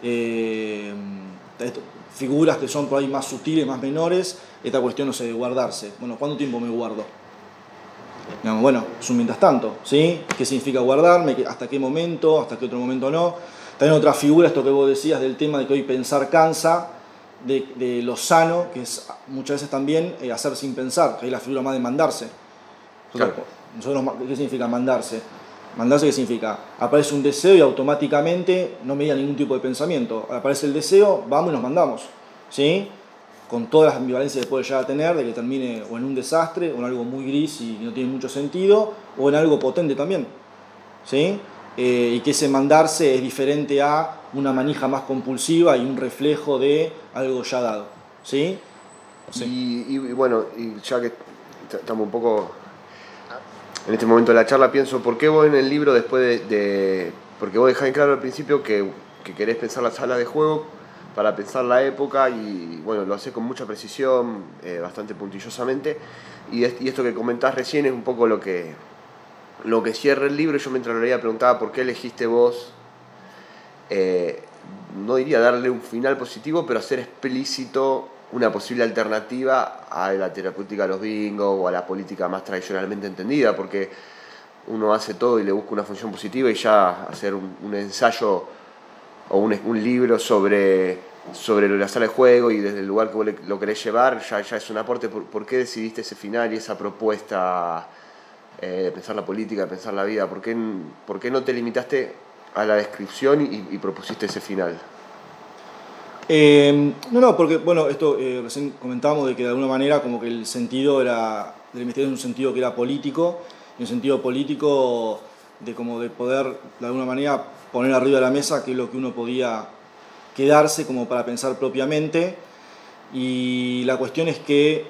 figuras que son por ahí más sutiles, más menores, esta cuestión, no sé, de guardarse. Bueno, ¿cuánto tiempo me guardo? Digamos, bueno, es un mientras tanto, ¿sí? ¿Qué significa guardarme? ¿Hasta qué momento? ¿Hasta qué otro momento no? También otra figura, esto que vos decías del tema de que hoy pensar cansa, de lo sano, que es muchas veces también hacer sin pensar, que es la figura más de mandarse. Claro. ¿Qué significa mandarse? Mandarse, ¿qué significa? Aparece un deseo y automáticamente no me da ningún tipo de pensamiento. Aparece el deseo, vamos y nos mandamos, ¿sí? Con todas las ambivalencias que puede llegar a tener, de que termine o en un desastre, o en algo muy gris y no tiene mucho sentido, o en algo potente también, ¿sí? y que ese mandarse es diferente a una manija más compulsiva y un reflejo de algo ya dado. ¿Sí? Sí. Y bueno, y ya que estamos un poco en este momento de la charla, pienso, ¿por qué vos en el libro después porque vos dejás en claro al principio que querés pensar la sala de juego para pensar la época y bueno, lo hacés con mucha precisión, bastante puntillosamente, y esto que comentás recién es un poco lo que cierra el libro. Yo mientras lo leía preguntaba por qué elegiste vos, no diría darle un final positivo, pero hacer explícito una posible alternativa a la terapéutica de los bingos o a la política más tradicionalmente entendida, porque uno hace todo y le busca una función positiva, y ya hacer un ensayo o un libro sobre la sala de juego y desde el lugar que vos lo querés llevar, ya es un aporte. ¿Por qué decidiste ese final y esa propuesta de pensar la política, de pensar la vida? ¿Por qué no te limitaste a la descripción y propusiste ese final? No, porque, bueno, esto recién comentábamos de que de alguna manera como que el sentido de la investigación es un sentido que era político, y un sentido político de como de poder de alguna manera poner arriba de la mesa qué es lo que uno podía quedarse como para pensar propiamente. Y la cuestión es que,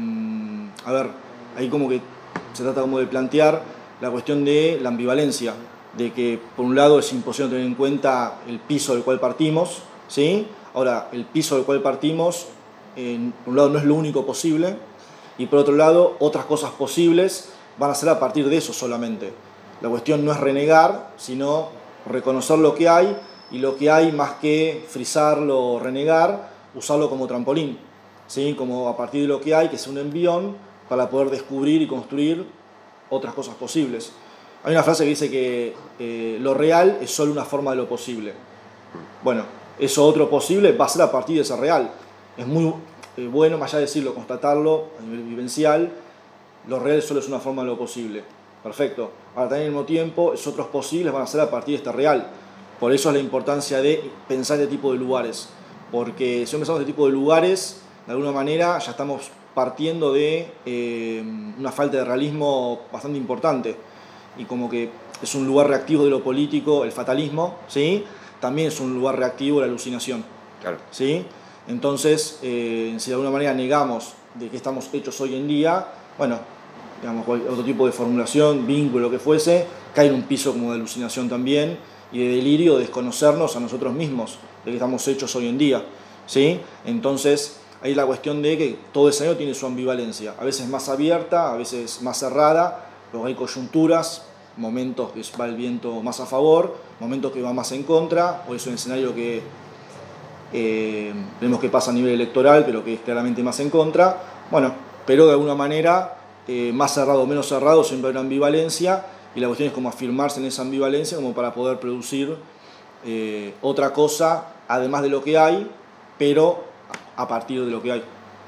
ahí como que se trata como de plantear la cuestión de la ambivalencia, de que por un lado es imposible tener en cuenta el piso del cual partimos, ¿sí? Ahora, el piso del cual partimos, por un lado no es lo único posible, y por otro lado, otras cosas posibles van a ser a partir de eso solamente. La cuestión no es renegar, sino reconocer lo que hay, y lo que hay, más que frisarlo o renegar, usarlo como trampolín, ¿sí? Como a partir de lo que hay, que es un envión, para poder descubrir y construir otras cosas posibles. Hay una frase que dice que lo real es solo una forma de lo posible. Bueno, eso otro posible va a ser a partir de ese real. Es muy bueno, más allá de decirlo, constatarlo a nivel vivencial, lo real solo es una forma de lo posible. Perfecto. Ahora también al mismo tiempo, esos otros posibles van a ser a partir de este real. Por eso es la importancia de pensar este tipo de lugares. Porque si no pensamos este tipo de lugares, de alguna manera ya estamos partiendo de una falta de realismo bastante importante. Y como que es un lugar reactivo de lo político, el fatalismo, ¿sí? También es un lugar reactivo la alucinación. Claro. ¿Sí? Entonces, si de alguna manera negamos de qué estamos hechos hoy en día, bueno, digamos, otro tipo de formulación, vínculo, lo que fuese, cae en un piso como de alucinación también, y de delirio, de desconocernos a nosotros mismos, de qué estamos hechos hoy en día. ¿Sí? Entonces, ahí la cuestión de que todo escenario tiene su ambivalencia, a veces más abierta, a veces más cerrada, luego hay coyunturas, momentos que va el viento más a favor, momentos que va más en contra, o es un escenario que vemos que pasa a nivel electoral, pero que es claramente más en contra. Bueno, pero de alguna manera, más cerrado o menos cerrado, siempre hay una ambivalencia, y la cuestión es como afirmarse en esa ambivalencia como para poder producir otra cosa, además de lo que hay, pero a partir de lo que hay.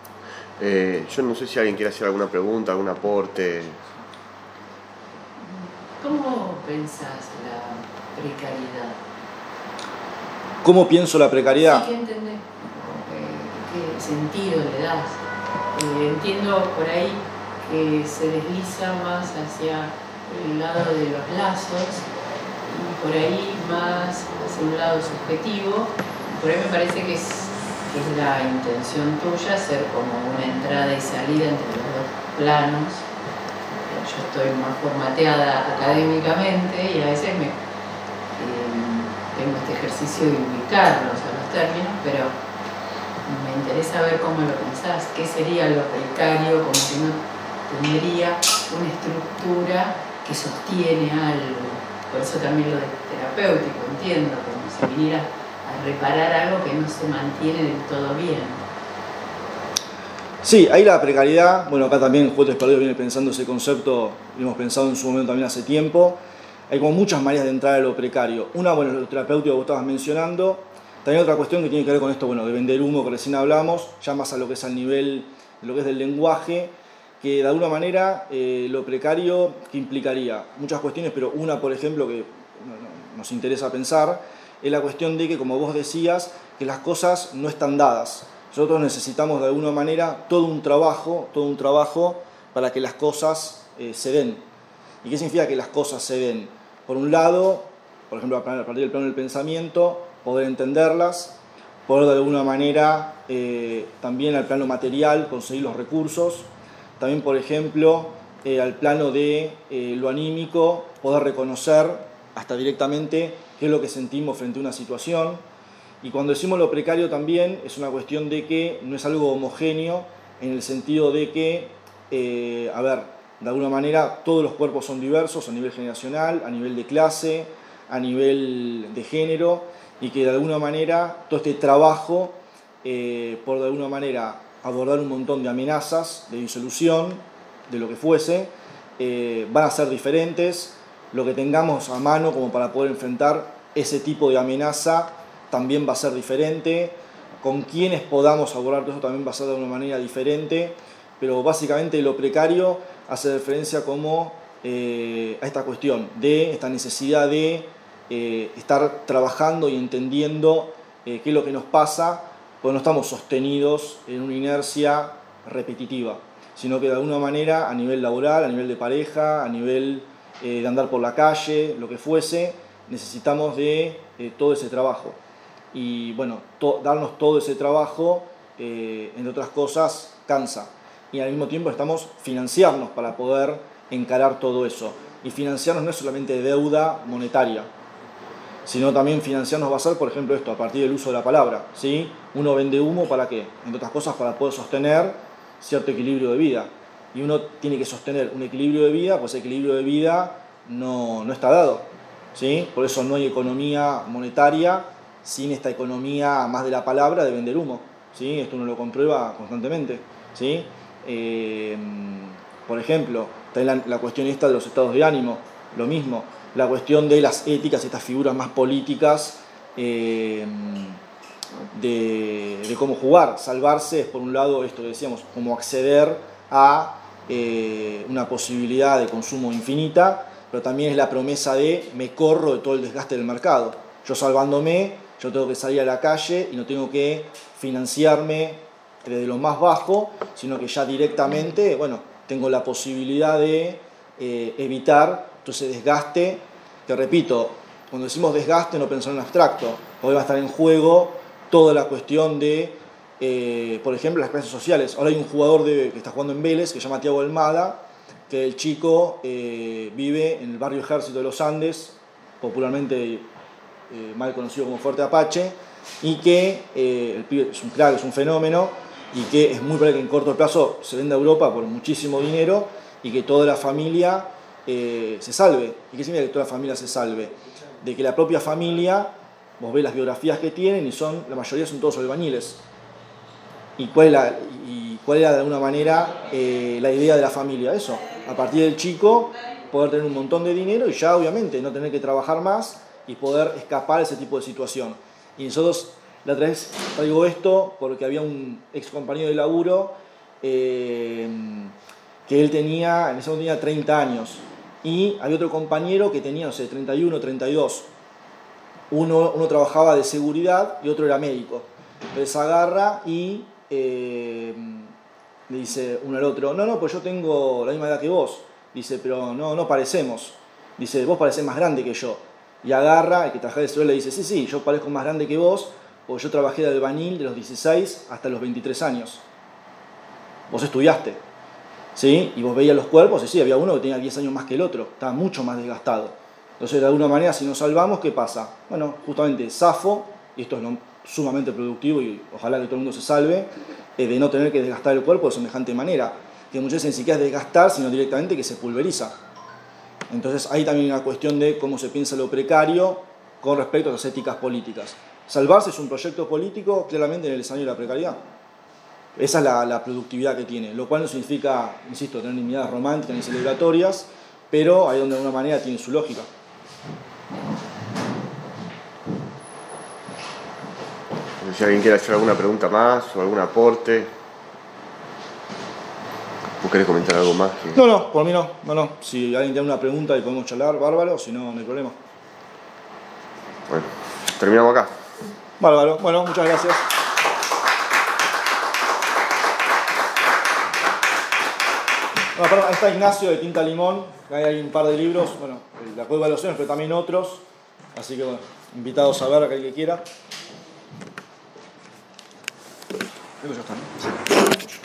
Yo no sé si alguien quiere hacer alguna pregunta, algún aporte. ¿Cómo pensás la precariedad? ¿Cómo pienso la precariedad? Sí, ¿qué entendés? ¿Qué sentido le das? Entiendo por ahí que se desliza más hacia el lado de los lazos y por ahí más hacia un lado subjetivo. Por ahí me parece que es la intención tuya hacer como una entrada y salida entre los dos planos. Yo estoy más formateada académicamente y a veces tengo este ejercicio de ubicarlos a los términos, pero me interesa ver cómo lo pensás, qué sería lo precario, como que no tendría una estructura que sostiene algo. Por eso también lo de terapéutico, entiendo, como si viniera a reparar algo que no se mantiene del todo bien. Sí, ahí la precariedad, bueno, acá también Jueves Perdidos viene pensando ese concepto, lo hemos pensado en su momento también hace tiempo. Hay como muchas maneras de entrar a lo precario. Una, bueno, lo terapéutico que vos estabas mencionando. También otra cuestión que tiene que ver con esto, bueno, de vender humo que recién hablamos, ya más a lo que es al nivel de lo que es del lenguaje, que de alguna manera lo precario, ¿qué implicaría? Muchas cuestiones, pero una, por ejemplo, que nos interesa pensar, es la cuestión de que, como vos decías, que las cosas no están dadas. Nosotros necesitamos de alguna manera todo un trabajo para que las cosas se den. ¿Y qué significa que las cosas se den? Por un lado, por ejemplo, a partir del plano del pensamiento, poder entenderlas, poder de alguna manera también al plano material conseguir los recursos, también, por ejemplo, al plano de lo anímico, poder reconocer hasta directamente qué es lo que sentimos frente a una situación. Y cuando decimos lo precario también es una cuestión de que no es algo homogéneo, en el sentido de que, de alguna manera todos los cuerpos son diversos a nivel generacional, a nivel de clase, a nivel de género, y que de alguna manera todo este trabajo, por de alguna manera abordar un montón de amenazas, de disolución, de lo que fuese, van a ser diferentes. Lo que tengamos a mano como para poder enfrentar ese tipo de amenaza también va a ser diferente. Con quienes podamos abordar todo eso también va a ser de una manera diferente. Pero básicamente lo precario hace referencia como a esta cuestión de esta necesidad de estar trabajando y entendiendo qué es lo que nos pasa, porque no estamos sostenidos en una inercia repetitiva, sino que de alguna manera a nivel laboral, a nivel de pareja, a nivel de andar por la calle, lo que fuese, necesitamos de todo ese trabajo. Y bueno, darnos todo ese trabajo, entre otras cosas, cansa. Y al mismo tiempo estamos financiarnos para poder encarar todo eso. Y financiarnos no es solamente deuda monetaria, sino también financiarnos va a ser, por ejemplo, esto, a partir del uso de la palabra, ¿sí? Uno vende humo, ¿para qué? Entre otras cosas, para poder sostener cierto equilibrio de vida. Y uno tiene que sostener un equilibrio de vida, pues el equilibrio de vida no está dado, ¿sí? Por eso no hay economía monetaria sin esta economía más de la palabra de vender humo, ¿sí? Esto uno lo comprueba constantemente, ¿sí? Por ejemplo, también la cuestión esta de los estados de ánimo, lo mismo, la cuestión de las éticas, estas figuras más políticas de cómo jugar. Salvarse es, por un lado, esto que decíamos, como acceder a una posibilidad de consumo infinita, pero también es la promesa de me corro de todo el desgaste del mercado. Yo salvándome, yo tengo que salir a la calle y no tengo que financiarme desde lo más bajo, sino que ya directamente, tengo la posibilidad de evitar todo ese desgaste, que repito, cuando decimos desgaste no pensar en abstracto, hoy va a estar en juego toda la cuestión de, por ejemplo, las clases sociales. Ahora hay un jugador que está jugando en Vélez, que se llama Thiago Almada, que el chico vive en el barrio Ejército de los Andes, popularmente mal conocido como Fuerte Apache, y que el pibe es un crack, es un fenómeno, y que es muy probable que en corto plazo se venda a Europa por muchísimo dinero y que toda la familia se salve. ¿Y qué significa que toda la familia se salve? De que la propia familia, vos ves las biografías que tienen y la mayoría son todos albañiles. ¿Y cuál era de alguna manera la idea de la familia? Eso, a partir del chico poder tener un montón de dinero y ya obviamente no tener que trabajar más y poder escapar de ese tipo de situación. Y nosotros, la otra vez traigo esto porque había un ex compañero de laburo que él tenía, en ese momento tenía 30 años, y había otro compañero que tenía, 31, 32. Uno trabajaba de seguridad y otro era médico. Entonces agarra y le dice uno al otro, no, pues yo tengo la misma edad que vos. Dice, pero no parecemos. Dice, vos parecés más grande que yo. Y agarra, el que trabaja de seguridad le dice, sí, yo parezco más grande que vos, porque yo trabajé de albañil de los 16 hasta los 23 años. Vos estudiaste, ¿sí? Y vos veías los cuerpos, y sí, había uno que tenía 10 años más que el otro, estaba mucho más desgastado. Entonces, de alguna manera, si nos salvamos, ¿qué pasa? Bueno, justamente zafo, y esto es sumamente productivo, y ojalá que todo el mundo se salve, de no tener que desgastar el cuerpo de semejante manera, que muchas veces ni siquiera es desgastar, sino directamente que se pulveriza. Entonces, hay también una cuestión de cómo se piensa lo precario con respecto a las éticas políticas. Salvarse es un proyecto político claramente en el escenario de la precariedad. Esa es la productividad que tiene, lo cual no significa, insisto, tener ni miradas románticas ni celebratorias, pero ahí donde de alguna manera tiene su lógica. Si alguien quiere hacer alguna pregunta más o algún aporte. ¿Vos querés comentar algo más? No, por mí no. Si alguien tiene una pregunta y podemos charlar, bárbaro, si no, no hay problema. Bueno, terminamos acá. Bárbaro, bueno, muchas gracias. Perdón, ahí está Ignacio de Tinta Limón, que hay un par de libros, La Cueva de los Sueños, pero también otros, Así que bueno, invitados a ver, aquel que quiera. Creo que ya está, ¿no? Sí.